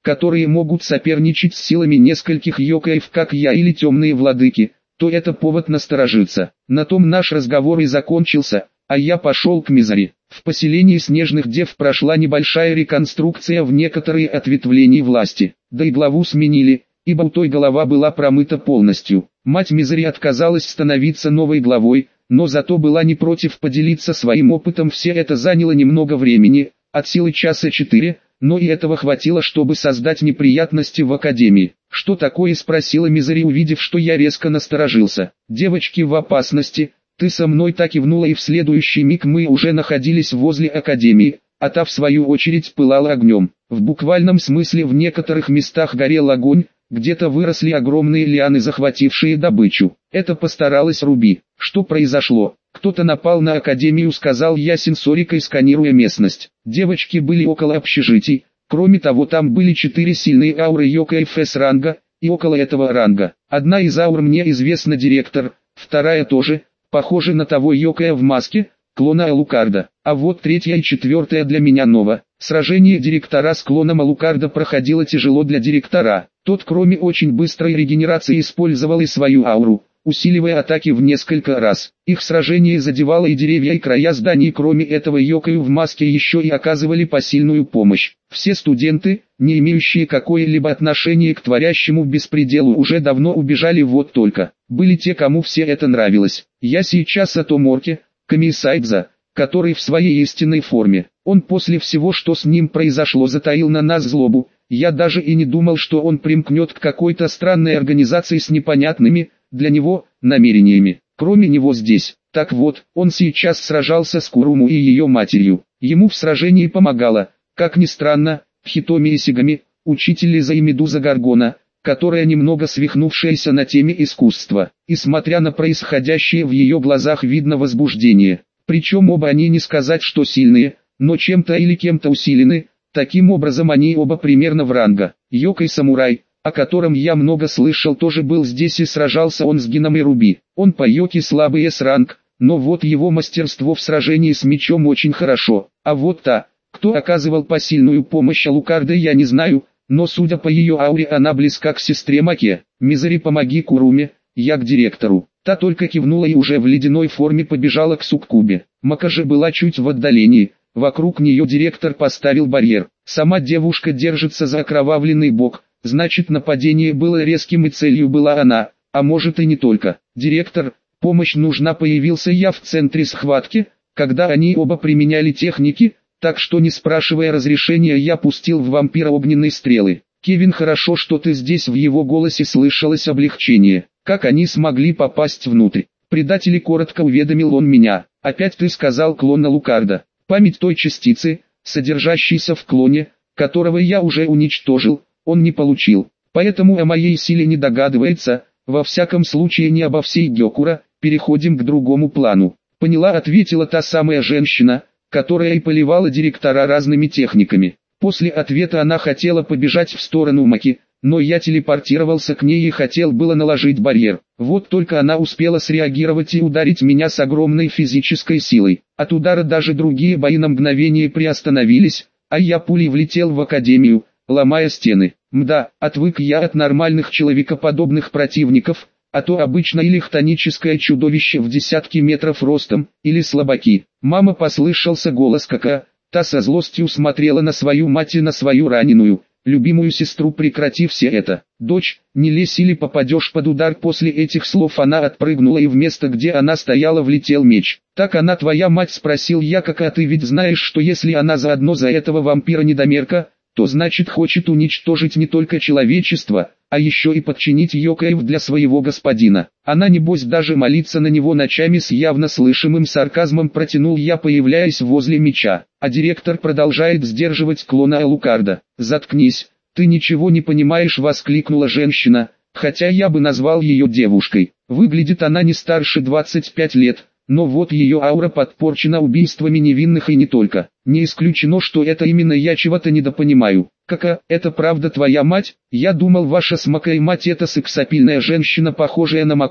которые могут соперничать с силами нескольких йокаев, как я, или темные владыки, то это повод насторожиться. На том наш разговор и закончился, а я пошел к Мизери. В поселении Снежных Дев прошла небольшая реконструкция в некоторые ответвления власти, да и главу сменили, ибо у той голова была промыта полностью. Мать Мизери отказалась становиться новой главой, но зато была не против поделиться своим опытом. Все это заняло немного времени, от силы часа четыре, но и этого хватило, чтобы создать неприятности в академии. «Что такое?» — спросила Мизери, увидев, что я резко насторожился. «Девочки в опасности». Ты со мной так кивнула, и в следующий миг мы уже находились возле академии, а та в свою очередь пылала огнем. В буквальном смысле в некоторых местах горел огонь, где-то выросли огромные лианы, захватившие добычу. Это постаралась Руби. Что произошло? Кто-то напал на академию, сказал я сенсорикой, сканируя местность. Девочки были около общежитий, кроме того там были четыре сильные ауры йокаев С-ранга, и около этого ранга. Одна из аур мне известна, директор, вторая тоже, похоже на того йокая в маске, клона Алукарда. А вот третья и четвертая для меня нова. Сражение директора с клоном Алукарда проходило тяжело для директора. Тот, кроме очень быстрой регенерации, использовал и свою ауру, усиливая атаки в несколько раз. Их сражение задевало и деревья, и края зданий. Кроме этого, йокаю в маске еще и оказывали посильную помощь. Все студенты, не имеющие какое-либо отношение к творящему беспределу, уже давно убежали. Вот только были те, кому все это нравилось. Я сейчас о том орке, Камисайдза, который в своей истинной форме. Он после всего, что с ним произошло, затаил на нас злобу. Я даже и не думал, что он примкнет к какой-то странной организации с непонятными для него намерениями. Кроме него здесь. Так вот, он сейчас сражался с Куруму и ее матерью. Ему в сражении помогала, как ни странно, Хитоми Исигами, учительница и Медуза Гаргона, которая немного свихнувшаяся на теме искусства. И смотря на происходящее, в ее глазах видно возбуждение. Причем оба они, не сказать что сильные, но чем-то или кем-то усилены. Таким образом они оба примерно в ранга. Йокай-самурай, о котором я много слышал, тоже был здесь, и сражался он с Гином и Руби. Он по йоке слабый эс-ранг, но вот его мастерство в сражении с мечом очень хорошо. А вот та, кто оказывал посильную помощь Алукарде, я не знаю, но судя по ее ауре она близка к сестре Маке. Мизери, помоги Куруме, я к директору. Та только кивнула и уже в ледяной форме побежала к суккубе. Мака же была чуть в отдалении. Вокруг нее директор поставил барьер. Сама девушка держится за окровавленный бок, значит нападение было резким и целью была она, а может и не только. Директор, помощь нужна, появился я в центре схватки, когда они оба применяли техники, так что не спрашивая разрешения я пустил в вампира огненные стрелы. Кевин, хорошо, что ты здесь, в его голосе слышалось облегчение. Как они смогли попасть внутрь? Предатели, коротко уведомил он меня. Опять ты сказал клон Алукарда. Память той частицы, содержащейся в клоне, которого я уже уничтожил, он не получил. Поэтому о моей силе не догадывается, во всяком случае не обо всей Гёкура. Переходим к другому плану. Поняла, ответила та самая женщина, которая и поливала директора разными техниками. После ответа она хотела побежать в сторону Маки, но я телепортировался к ней и хотел было наложить барьер. Вот только она успела среагировать и ударить меня с огромной физической силой. От удара даже другие бои на мгновение приостановились, а я пулей влетел в академию, ломая стены. Мда, отвык я от нормальных человекоподобных противников, а то обычно или хтоническое чудовище в десятки метров ростом, или слабаки. Мама, послышался голос Кака, та со злостью смотрела на свою мать и на свою раненую, любимую сестру. Прекрати все это. Дочь, не лезь или попадешь под удар. После этих слов она отпрыгнула и в место, где она стояла, влетел меч. Так она твоя мать? Спросил я. Как, а ты ведь знаешь, что если она заодно за этого вампира-недомерка, то значит хочет уничтожить не только человечество, а еще и подчинить йокаев для своего господина. Она небось даже молится на него ночами. С явно слышимым сарказмом протянул я, появляясь возле меча. А директор продолжает сдерживать клона Алукарда. Заткнись, ты ничего не понимаешь, воскликнула женщина, хотя я бы назвал ее девушкой. Выглядит она не старше двадцати пяти лет. Но вот ее аура подпорчена убийствами невинных и не только. Не исключено, что это именно я, чего-то недопонимаю. Кака, это правда твоя мать? Я думал, ваша с Макой мать это сексапильная женщина, похожая на Маку.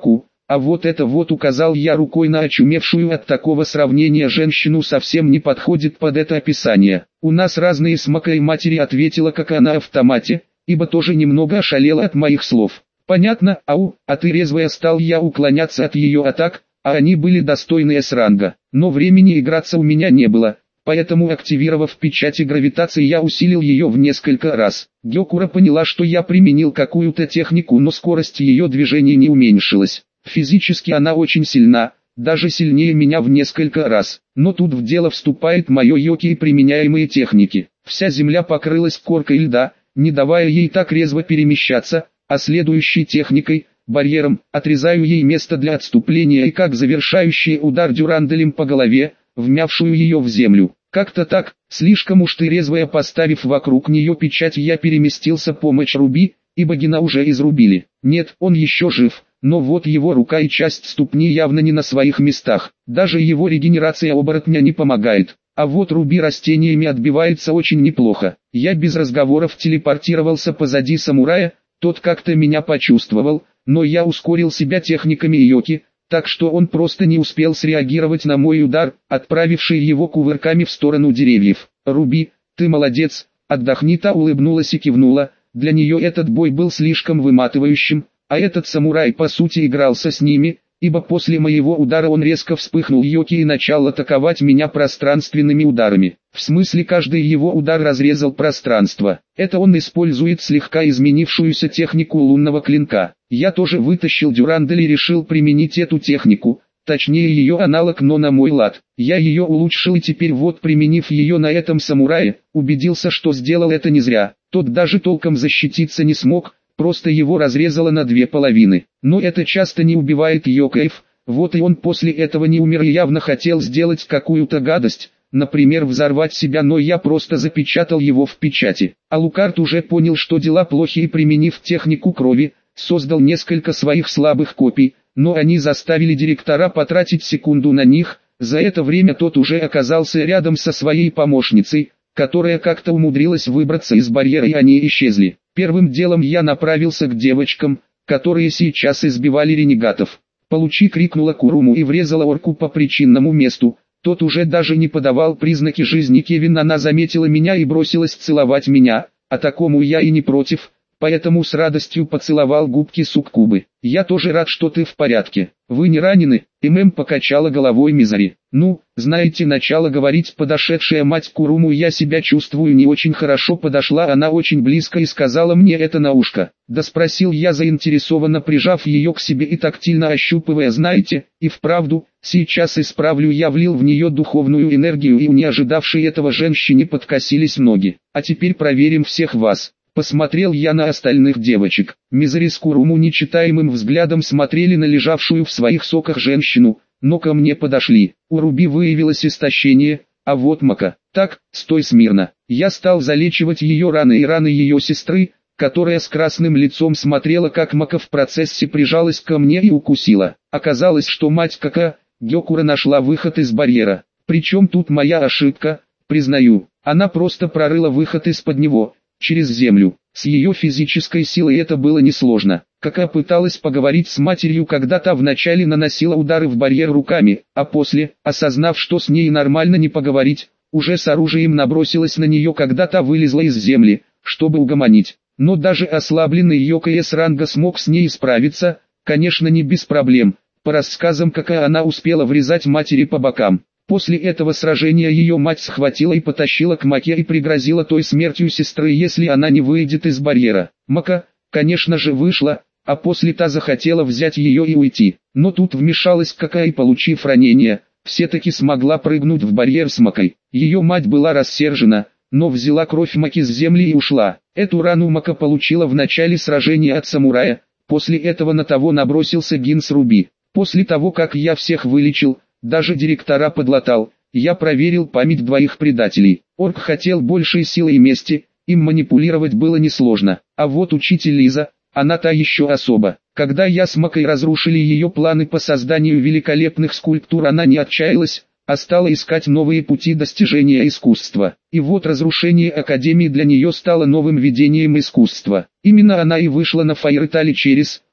А вот это вот, указал я рукой на очумевшую от такого сравнения женщину, совсем не подходит под это описание. У нас разные с Макой матери, ответила как она автомате, ибо тоже немного ошалела от моих слов. Понятно, ау, а ты резвая, стал я уклоняться от ее атак, а они были достойные с ранга. Но времени играться у меня не было, поэтому, активировав печати гравитации, я усилил ее в несколько раз. Гёкура поняла, что я применил какую-то технику, но скорость ее движения не уменьшилась. Физически она очень сильна, даже сильнее меня в несколько раз. Но тут в дело вступает мое йоки и применяемые техники. Вся земля покрылась коркой льда, не давая ей так резво перемещаться, а следующей техникой, барьером, отрезаю ей место для отступления и как завершающий удар дюранделем по голове, вмявшую ее в землю. Как-то так, слишком уж ты резвая, поставив вокруг нее печать, я переместился помочь Руби, ибо Гена уже изрубили. Нет, он еще жив, но вот его рука и часть ступни явно не на своих местах. Даже его регенерация оборотня не помогает. А вот Руби растениями отбивается очень неплохо. Я без разговоров телепортировался позади самурая, тот как-то меня почувствовал, но я ускорил себя техниками йоки, так что он просто не успел среагировать на мой удар, отправивший его кувырками в сторону деревьев. «Руби, ты молодец», отдохни. Та улыбнулась и кивнула, для нее этот бой был слишком выматывающим, а этот самурай по сути игрался с ними, ибо после моего удара он резко вспыхнул йоки и начал атаковать меня пространственными ударами. В смысле, каждый его удар разрезал пространство. Это он использует слегка изменившуюся технику лунного клинка. Я тоже вытащил дюрандель и решил применить эту технику, точнее ее аналог, но на мой лад. Я ее улучшил и теперь вот, применив ее на этом самурае, убедился, что сделал это не зря. Тот даже толком защититься не смог, просто его разрезало на две половины. Но это часто не убивает йокаев, вот и он после этого не умер и явно хотел сделать какую-то гадость, например взорвать себя, но я просто запечатал его в печати. Алукард уже понял, что дела плохи, и применив технику крови, создал несколько своих слабых копий, но они заставили директора потратить секунду на них. За это время тот уже оказался рядом со своей помощницей, которая как-то умудрилась выбраться из барьера, и они исчезли. Первым делом я направился к девочкам, которые сейчас избивали ренегатов. «Получи!» — крикнула Куруму и врезала орку по причинному месту. Тот уже даже не подавал признаки жизни. Кевин, она заметила меня и бросилась целовать меня, а такому я и не против, поэтому с радостью поцеловал губки суккубы. «Я тоже рад, что ты в порядке. Вы не ранены?» ММ покачала головой Мизари. «Ну, знаете, начала говорить подошедшая мать Куруму, я себя чувствую не очень хорошо». Подошла она очень близко и сказала мне это на ушко. «Да?» — спросил я заинтересованно, прижав ее к себе и тактильно ощупывая. «Знаете, и вправду, сейчас исправлю». Я влил в нее духовную энергию, и у не ожидавшей этого женщине подкосились ноги. «А теперь проверим всех вас». Посмотрел я на остальных девочек. Мизари с Куруму нечитаемым взглядом смотрели на лежавшую в своих соках женщину, но ко мне подошли. У Руби выявилось истощение, а вот Мака. «Так, стой смирно». Я стал залечивать ее раны и раны ее сестры, которая с красным лицом смотрела, как Мака в процессе прижалась ко мне и укусила. Оказалось, что мать Кака, Гёкура, нашла выход из барьера. Причем тут моя ошибка, признаю. Она просто прорыла выход из-под него, через землю. С ее физической силой это было несложно. Кака пыталась поговорить с матерью, когда та вначале наносила удары в барьер руками, а после, осознав, что с ней нормально не поговорить, уже с оружием набросилась на нее, когда та вылезла из земли, чтобы угомонить. Но даже ослабленный Йокая с ранга смог с ней справиться, конечно, не без проблем. По рассказам Кака, она успела врезать матери по бокам. После этого сражения ее мать схватила и потащила к Маке и пригрозила той смертью сестры, если она не выйдет из барьера. Мака, конечно же, вышла, а после та захотела взять ее и уйти. Но тут вмешалась Кака и, получив ранение, все-таки смогла прыгнуть в барьер с Макой. Ее мать была рассержена, но взяла кровь Маки с земли и ушла. Эту рану Мака получила в начале сражения от самурая, после этого на того набросился Гин с Руби. После того, как я всех вылечил, даже директора подлатал, я проверил память двоих предателей. Орк хотел большей силы и мести, им манипулировать было несложно. А вот учитель Лиза, она та еще особа. Когда я с Макой разрушили ее планы по созданию великолепных скульптур, она не отчаялась, а стала искать новые пути достижения искусства. И вот разрушение Академии для нее стало новым видением искусства. Именно она и вышла на Фаертале через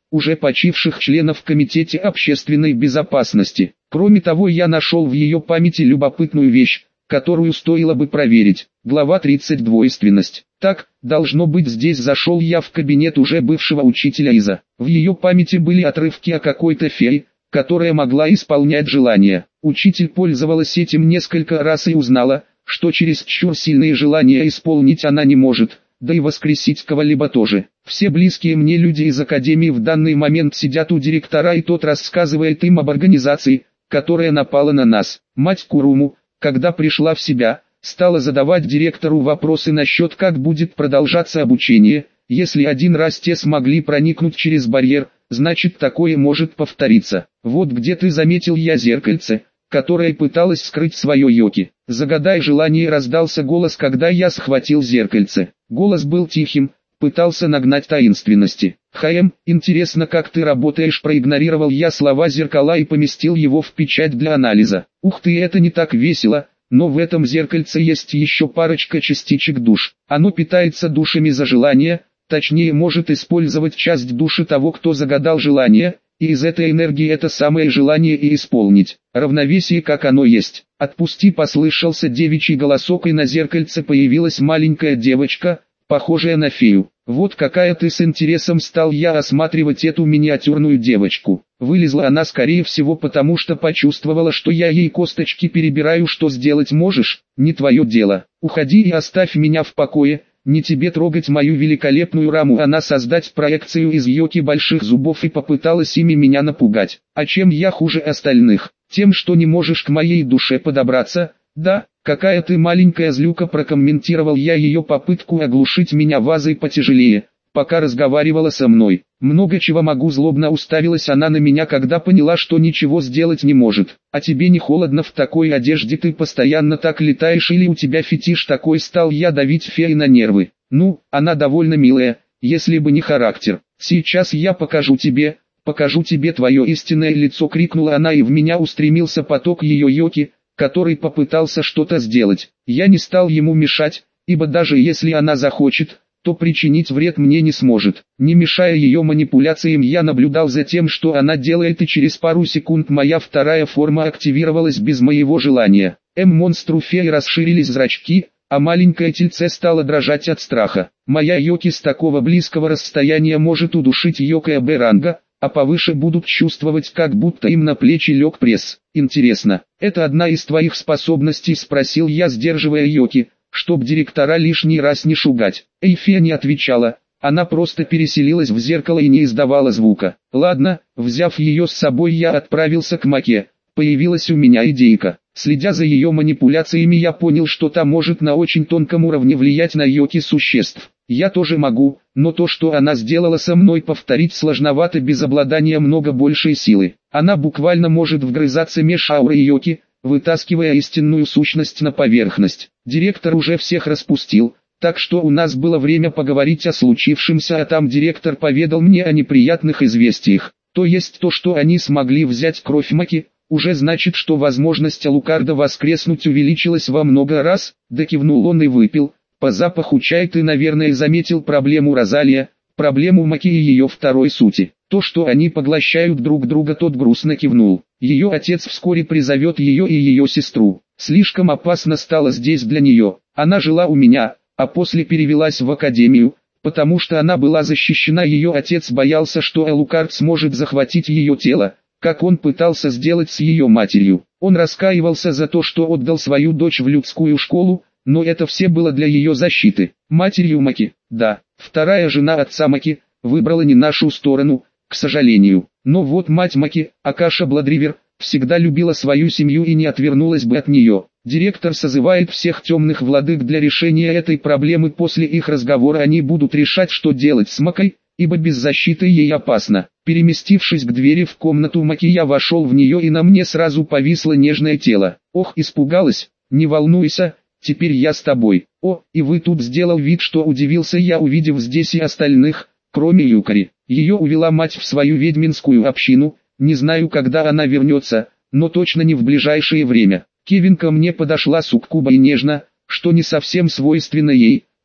уже почивших членов Комитета общественной безопасности. Кроме того, я нашел в ее памяти любопытную вещь, которую стоило бы проверить. Глава тридцать. Двойственность. Так, должно быть, здесь зашел я в кабинет уже бывшего учителя Иза. В ее памяти были отрывки о какой-то фее, которая могла исполнять желания. Учитель пользовалась этим несколько раз и узнала, что чересчур сильные желания исполнить она не может, да и воскресить кого-либо тоже. Все близкие мне люди из академии в данный момент сидят у директора, и тот рассказывает им об организации, которая напала на нас. Мать Куруму, когда пришла в себя, стала задавать директору вопросы насчет, как будет продолжаться обучение. Если один раз те смогли проникнуть через барьер, значит такое может повториться. Вот где ты заметил я зеркальце, которое пыталось скрыть свое Йоки. Загадай желание, раздался голос, когда я схватил зеркальце. Голос был тихим, пытался нагнать таинственности. «Хаем, интересно, как ты работаешь?» Проигнорировал я слова зеркала и поместил его в печать для анализа. Ух ты, это не так весело, но в этом зеркальце есть еще парочка частичек душ. Оно питается душами за желание, точнее может использовать часть души того, кто загадал желание, и из этой энергии это самое желание и исполнить. Равновесие как оно есть. «Отпусти», послышался девичий голосок, и на зеркальце появилась маленькая девочка, похожая на фею. «Вот какая ты!» С интересом стал я осматривать эту миниатюрную девочку. Вылезла она скорее всего потому, что почувствовала, что я ей косточки перебираю. «Что сделать можешь? Не твое дело. Уходи и оставь меня в покое. Не тебе трогать мою великолепную раму». Она создать проекцию из Йоки больших зубов и попыталась ими меня напугать. А чем я хуже остальных? Тем, что не можешь к моей душе подобраться? Да, какая ты маленькая злюка, прокомментировал я ее попытку оглушить меня вазой потяжелее, пока разговаривала со мной. Много чего могу, злобно уставилась она на меня, когда поняла, что ничего сделать не может. А тебе не холодно в такой одежде? Ты постоянно так летаешь или у тебя фетиш такой? Стал я давить феи на нервы. Ну, она довольно милая, если бы не характер. Сейчас я покажу тебе, покажу тебе твое истинное лицо, крикнула она, и в меня устремился поток ее Йоки, который попытался что-то сделать. Я не стал ему мешать, ибо даже если она захочет, то причинить вред мне не сможет. Не мешая ее манипуляциям, я наблюдал за тем, что она делает, и через пару секунд моя вторая форма активировалась без моего желания. М-монстру феи расширились зрачки, а маленькое тельце стало дрожать от страха. Моя Йоки с такого близкого расстояния может удушить Йокая Б-ранга, а повыше будут чувствовать, как будто им на плечи лег пресс. Интересно, это одна из твоих способностей? Спросил я, сдерживая Йоки, чтоб директора лишний раз не шугать. Эйфия не отвечала, она просто переселилась в зеркало и не издавала звука. Ладно, взяв ее с собой, я отправился к Маке. Появилась у меня идейка. Следя за ее манипуляциями, я понял, что та может на очень тонком уровне влиять на Йоки существ. Я тоже могу, но то, что она сделала со мной, повторить сложновато без обладания много большей силы. Она буквально может вгрызаться меж ауры Йоки, вытаскивая истинную сущность на поверхность. Директор уже всех распустил, так что у нас было время поговорить о случившемся, а там директор поведал мне о неприятных известиях. То есть то, что они смогли взять кровь Маки, уже значит, что возможность Алукарда воскреснуть увеличилась во много раз. Да, кивнул он и выпил. По запаху чай. Ты, наверное, заметил проблему Розалия, проблему Маки и ее второй сути. То, что они поглощают друг друга. Тот грустно кивнул. Ее отец вскоре призовет ее и ее сестру. Слишком опасно стало здесь для нее. Она жила у меня, а после перевелась в академию, потому что она была защищена. Ее отец боялся, что Алукард сможет захватить ее тело, как он пытался сделать с ее матерью. Он раскаивался за то, что отдал свою дочь в людскую школу, но это все было для ее защиты. Матерью Маки, да, вторая жена отца Маки, выбрала не нашу сторону, к сожалению. Но вот мать Маки, Акаша Бладривер, всегда любила свою семью и не отвернулась бы от нее. Директор созывает всех темных владык для решения этой проблемы. После их разговора они будут решать, что делать с Макой, ибо без защиты ей опасно. Переместившись к двери в комнату Маки, я вошел в нее, и на мне сразу повисло нежное тело. Ох, испугалась, не волнуйся, теперь я с тобой. О, и вы тут? Сделал вид, что удивился я, увидев здесь и остальных, кроме Юкари. Ее увела мать в свою ведьминскую общину, не знаю, когда она вернется, но точно не в ближайшее время. Кевин ко мне подошла суккуба и нежно, что не совсем свойственно ей,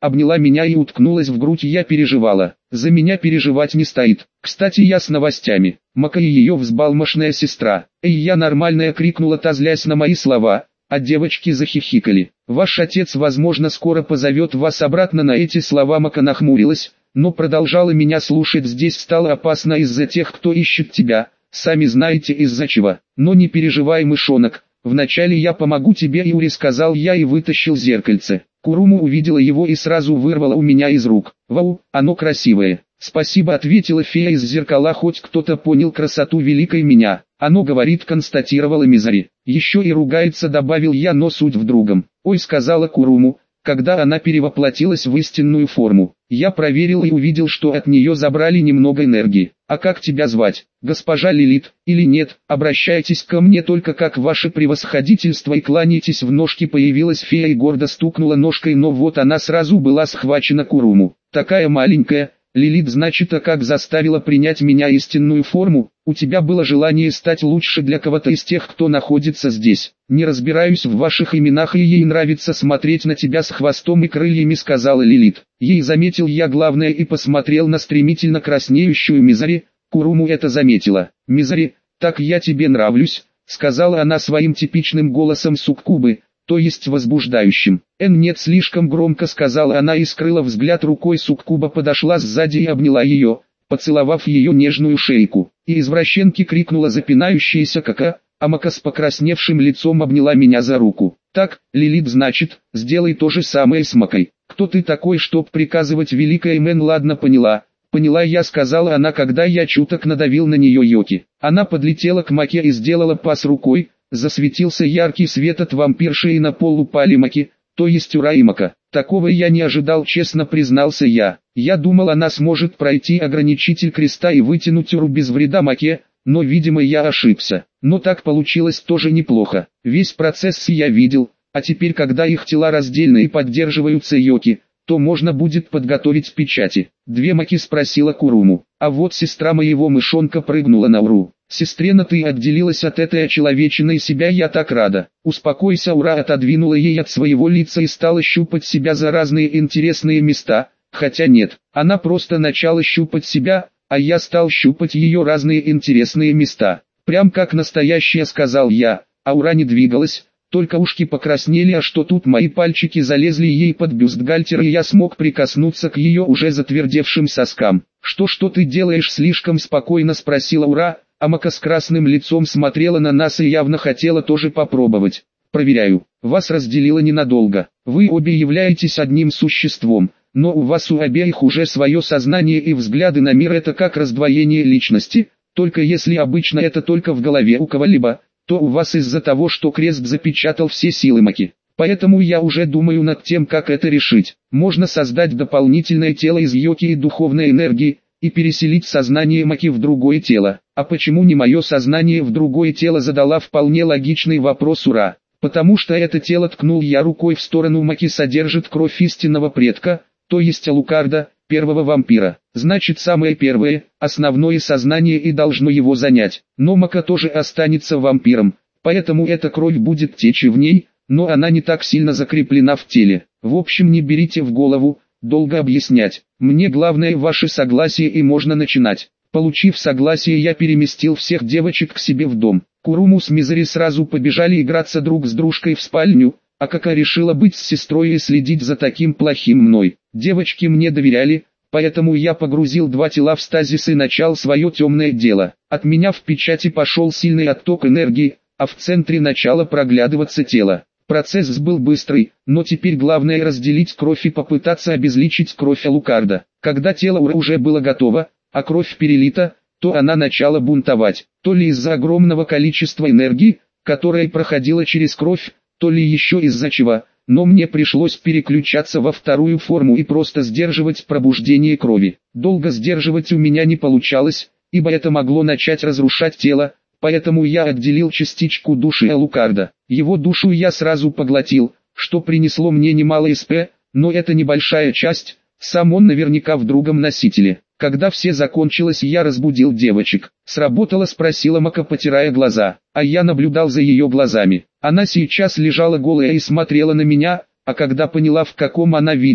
обняла меня и уткнулась в грудь. Я переживала. За меня переживать не стоит. Кстати, я с новостями. Мака и ее взбалмошная сестра. «Эй, я нормальная!» — крикнула та, злясь на мои слова, а девочки захихикали. «Ваш отец, возможно, скоро позовет вас обратно». На эти слова Мака нахмурилась, но продолжала меня слушать. «Здесь стало опасно из-за тех, кто ищет тебя, сами знаете из-за чего. Но не переживай, мышонок, вначале я помогу тебе, Юри», — сказал я и вытащил зеркальце. Куруму увидела его и сразу вырвала у меня из рук. «Вау, оно красивое!» «Спасибо», — ответила фея из зеркала. «Хоть кто-то понял красоту великой меня». «Оно говорит», — констатировала Мизари. «Еще и ругается», — добавил я, но суть в другом. «Ой», — сказала Куруму, когда она перевоплотилась в истинную форму. Я проверил и увидел, что от нее забрали немного энергии. «А как тебя звать? Госпожа Лилит, или нет? Обращайтесь ко мне только как ваше превосходительство и кланяйтесь в ножки». Появилась фея и гордо стукнула ножкой, но вот она сразу была схвачена Куруму. «Такая маленькая, Лилит, значит, а как заставила принять меня истинную форму? У тебя было желание стать лучше для кого-то из тех, кто находится здесь. Не разбираюсь в ваших именах, и ей нравится смотреть на тебя с хвостом и крыльями», — сказала Лилит. Ей заметил я главное и посмотрел на стремительно краснеющую Мизари. Куруму это заметила. «Мизари, так я тебе нравлюсь», — сказала она своим типичным голосом суккубы, то есть возбуждающим. «Эн, нет, слишком громко», — сказала она и скрыла взгляд рукой. Суккуба подошла сзади и обняла ее, поцеловав ее нежную шейку. И извращенки, крикнула запинающаяся Кака, а Мака с покрасневшим лицом обняла меня за руку. «Так, Лилит, значит, сделай то же самое с Макой. Кто ты такой, чтоб приказывать, великая Мэн?» «Ладно, поняла». «Поняла я», — сказала она, когда я чуток надавил на нее йоки. Она подлетела к Маке и сделала пас рукой. Засветился яркий свет от вампирши, и на пол упали Маки, то есть Ура и Мака. Такого я не ожидал, честно признался я. Я думал, она сможет пройти ограничитель креста и вытянуть Уру без вреда Маке, но, видимо, я ошибся. Но так получилось тоже неплохо. Весь процесс я видел, а теперь, когда их тела раздельно и поддерживаются йоки, то можно будет подготовить печати. «Две Маки?» — спросила Куруму. «А вот сестра моего мышонка прыгнула на Уру». «Сестрена, ты отделилась от этой очеловеченной себя, я так рада». «Успокойся», — Ура отодвинула ей от своего лица и стала щупать себя за разные интересные места, хотя нет, она просто начала щупать себя, а я стал щупать ее разные интересные места. «Прям как настоящая», — сказал я, а Ура не двигалась, только ушки покраснели. «А что тут?» Мои пальчики залезли ей под бюстгальтер, и я смог прикоснуться к ее уже затвердевшим соскам. «Что, что ты делаешь?» — слишком спокойно спросила Ура. А Мака с красным лицом смотрела на нас и явно хотела тоже попробовать. «Проверяю, вас разделило ненадолго. Вы обе являетесь одним существом, но у вас у обеих уже свое сознание и взгляды на мир. Это как раздвоение личности, только если обычно это только в голове у кого-либо, то у вас из-за того, что крест запечатал все силы Маки. Поэтому я уже думаю над тем, как это решить. Можно создать дополнительное тело из йоки и духовной энергии, и переселить сознание Маки в другое тело». «А почему не мое сознание в другое тело?» — задала вполне логичный вопрос Ура. «Потому что это тело», — ткнул я рукой в сторону Маки, — «содержит кровь истинного предка, то есть Алукарда, первого вампира. Значит, самое первое, основное сознание и должно его занять. Но Мака тоже останется вампиром, поэтому эта кровь будет течь в ней, но она не так сильно закреплена в теле. В общем, не берите в голову, долго объяснять. Мне главное ваше согласие, и можно начинать». Получив согласие, я переместил всех девочек к себе в дом. Куруму с Мизари сразу побежали играться друг с дружкой в спальню, а Кака решила быть с сестрой и следить за таким плохим мной. Девочки мне доверяли, поэтому я погрузил два тела в стазис и начал свое темное дело. От меня в печати пошел сильный отток энергии, а в центре начало проглядываться тело. Процесс был быстрый, но теперь главное разделить кровь и попытаться обезличить кровь Алукарда. Когда тело уже было готово, а кровь перелита, то она начала бунтовать, то ли из-за огромного количества энергии, которая проходила через кровь, то ли еще из-за чего, но мне пришлось переключаться во вторую форму и просто сдерживать пробуждение крови. Долго сдерживать у меня не получалось, ибо это могло начать разрушать тело, поэтому я отделил частичку души Алукарда. Его душу я сразу поглотил, что принесло мне немало СП, но это небольшая часть, сам он наверняка в другом носителе. Когда все закончилось, я разбудил девочек. «Сработало?» — спросила Мака, потирая глаза, а я наблюдал за ее глазами. Она сейчас лежала голая и смотрела на меня, а когда поняла, в каком она виде,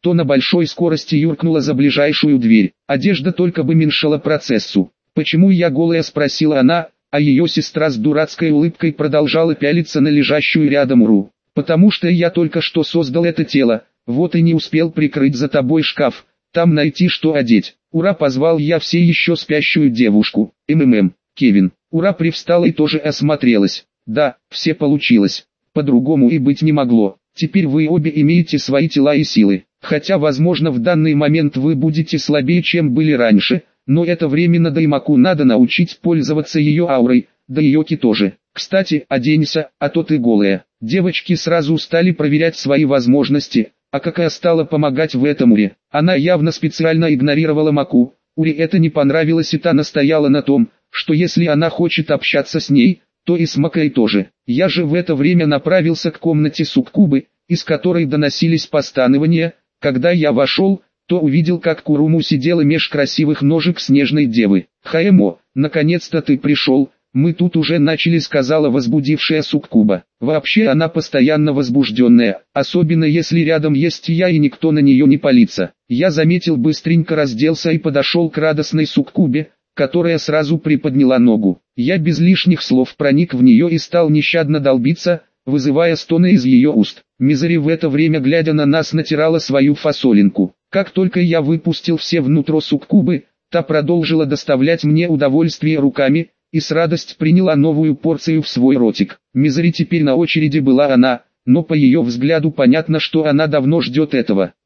то на большой скорости юркнула за ближайшую дверь. Одежда только бы мешала процессу. «Почему я голая?» — спросила она, а ее сестра с дурацкой улыбкой продолжала пялиться на лежащую рядом Уру. «Потому что я только что создал это тело, вот и не успел прикрыть за тобой шкаф, там найти что одеть». «Ура!» — позвал я все еще спящую девушку. «МММ, Кевин». Ура привстала и тоже осмотрелась. «Да, все получилось. По-другому и быть не могло. Теперь вы обе имеете свои тела и силы. Хотя возможно в данный момент вы будете слабее, чем были раньше, но это временно, Даймаку надо научить пользоваться ее аурой, да и Йоки тоже. Кстати, оденься, а то ты голая». Девочки сразу стали проверять свои возможности, а Какая стала помогать в этом Уре. Она явно специально игнорировала Маку. Уре это не понравилось, и та настояла на том, что если она хочет общаться с ней, то и с Макой тоже. Я же в это время направился к комнате суккубы, из которой доносились постановления. Когда я вошел, то увидел, как Куруму сидела меж красивых ножек снежной девы. «Хаэмо, наконец-то ты пришел, мы тут уже начали», — сказала возбудившая суккуба. Вообще она постоянно возбужденная, особенно если рядом есть я и никто на нее не палится. Я заметил, быстренько разделся и подошел к радостной суккубе, которая сразу приподняла ногу. Я без лишних слов проник в нее и стал нещадно долбиться, вызывая стоны из ее уст. Мизери в это время, глядя на нас, натирала свою фасолинку. Как только я выпустил все внутрь суккубы, та продолжила доставлять мне удовольствие руками, и с радостью приняла новую порцию в свой ротик. Мизери теперь на очереди была она, но по ее взгляду понятно, что она давно ждет этого.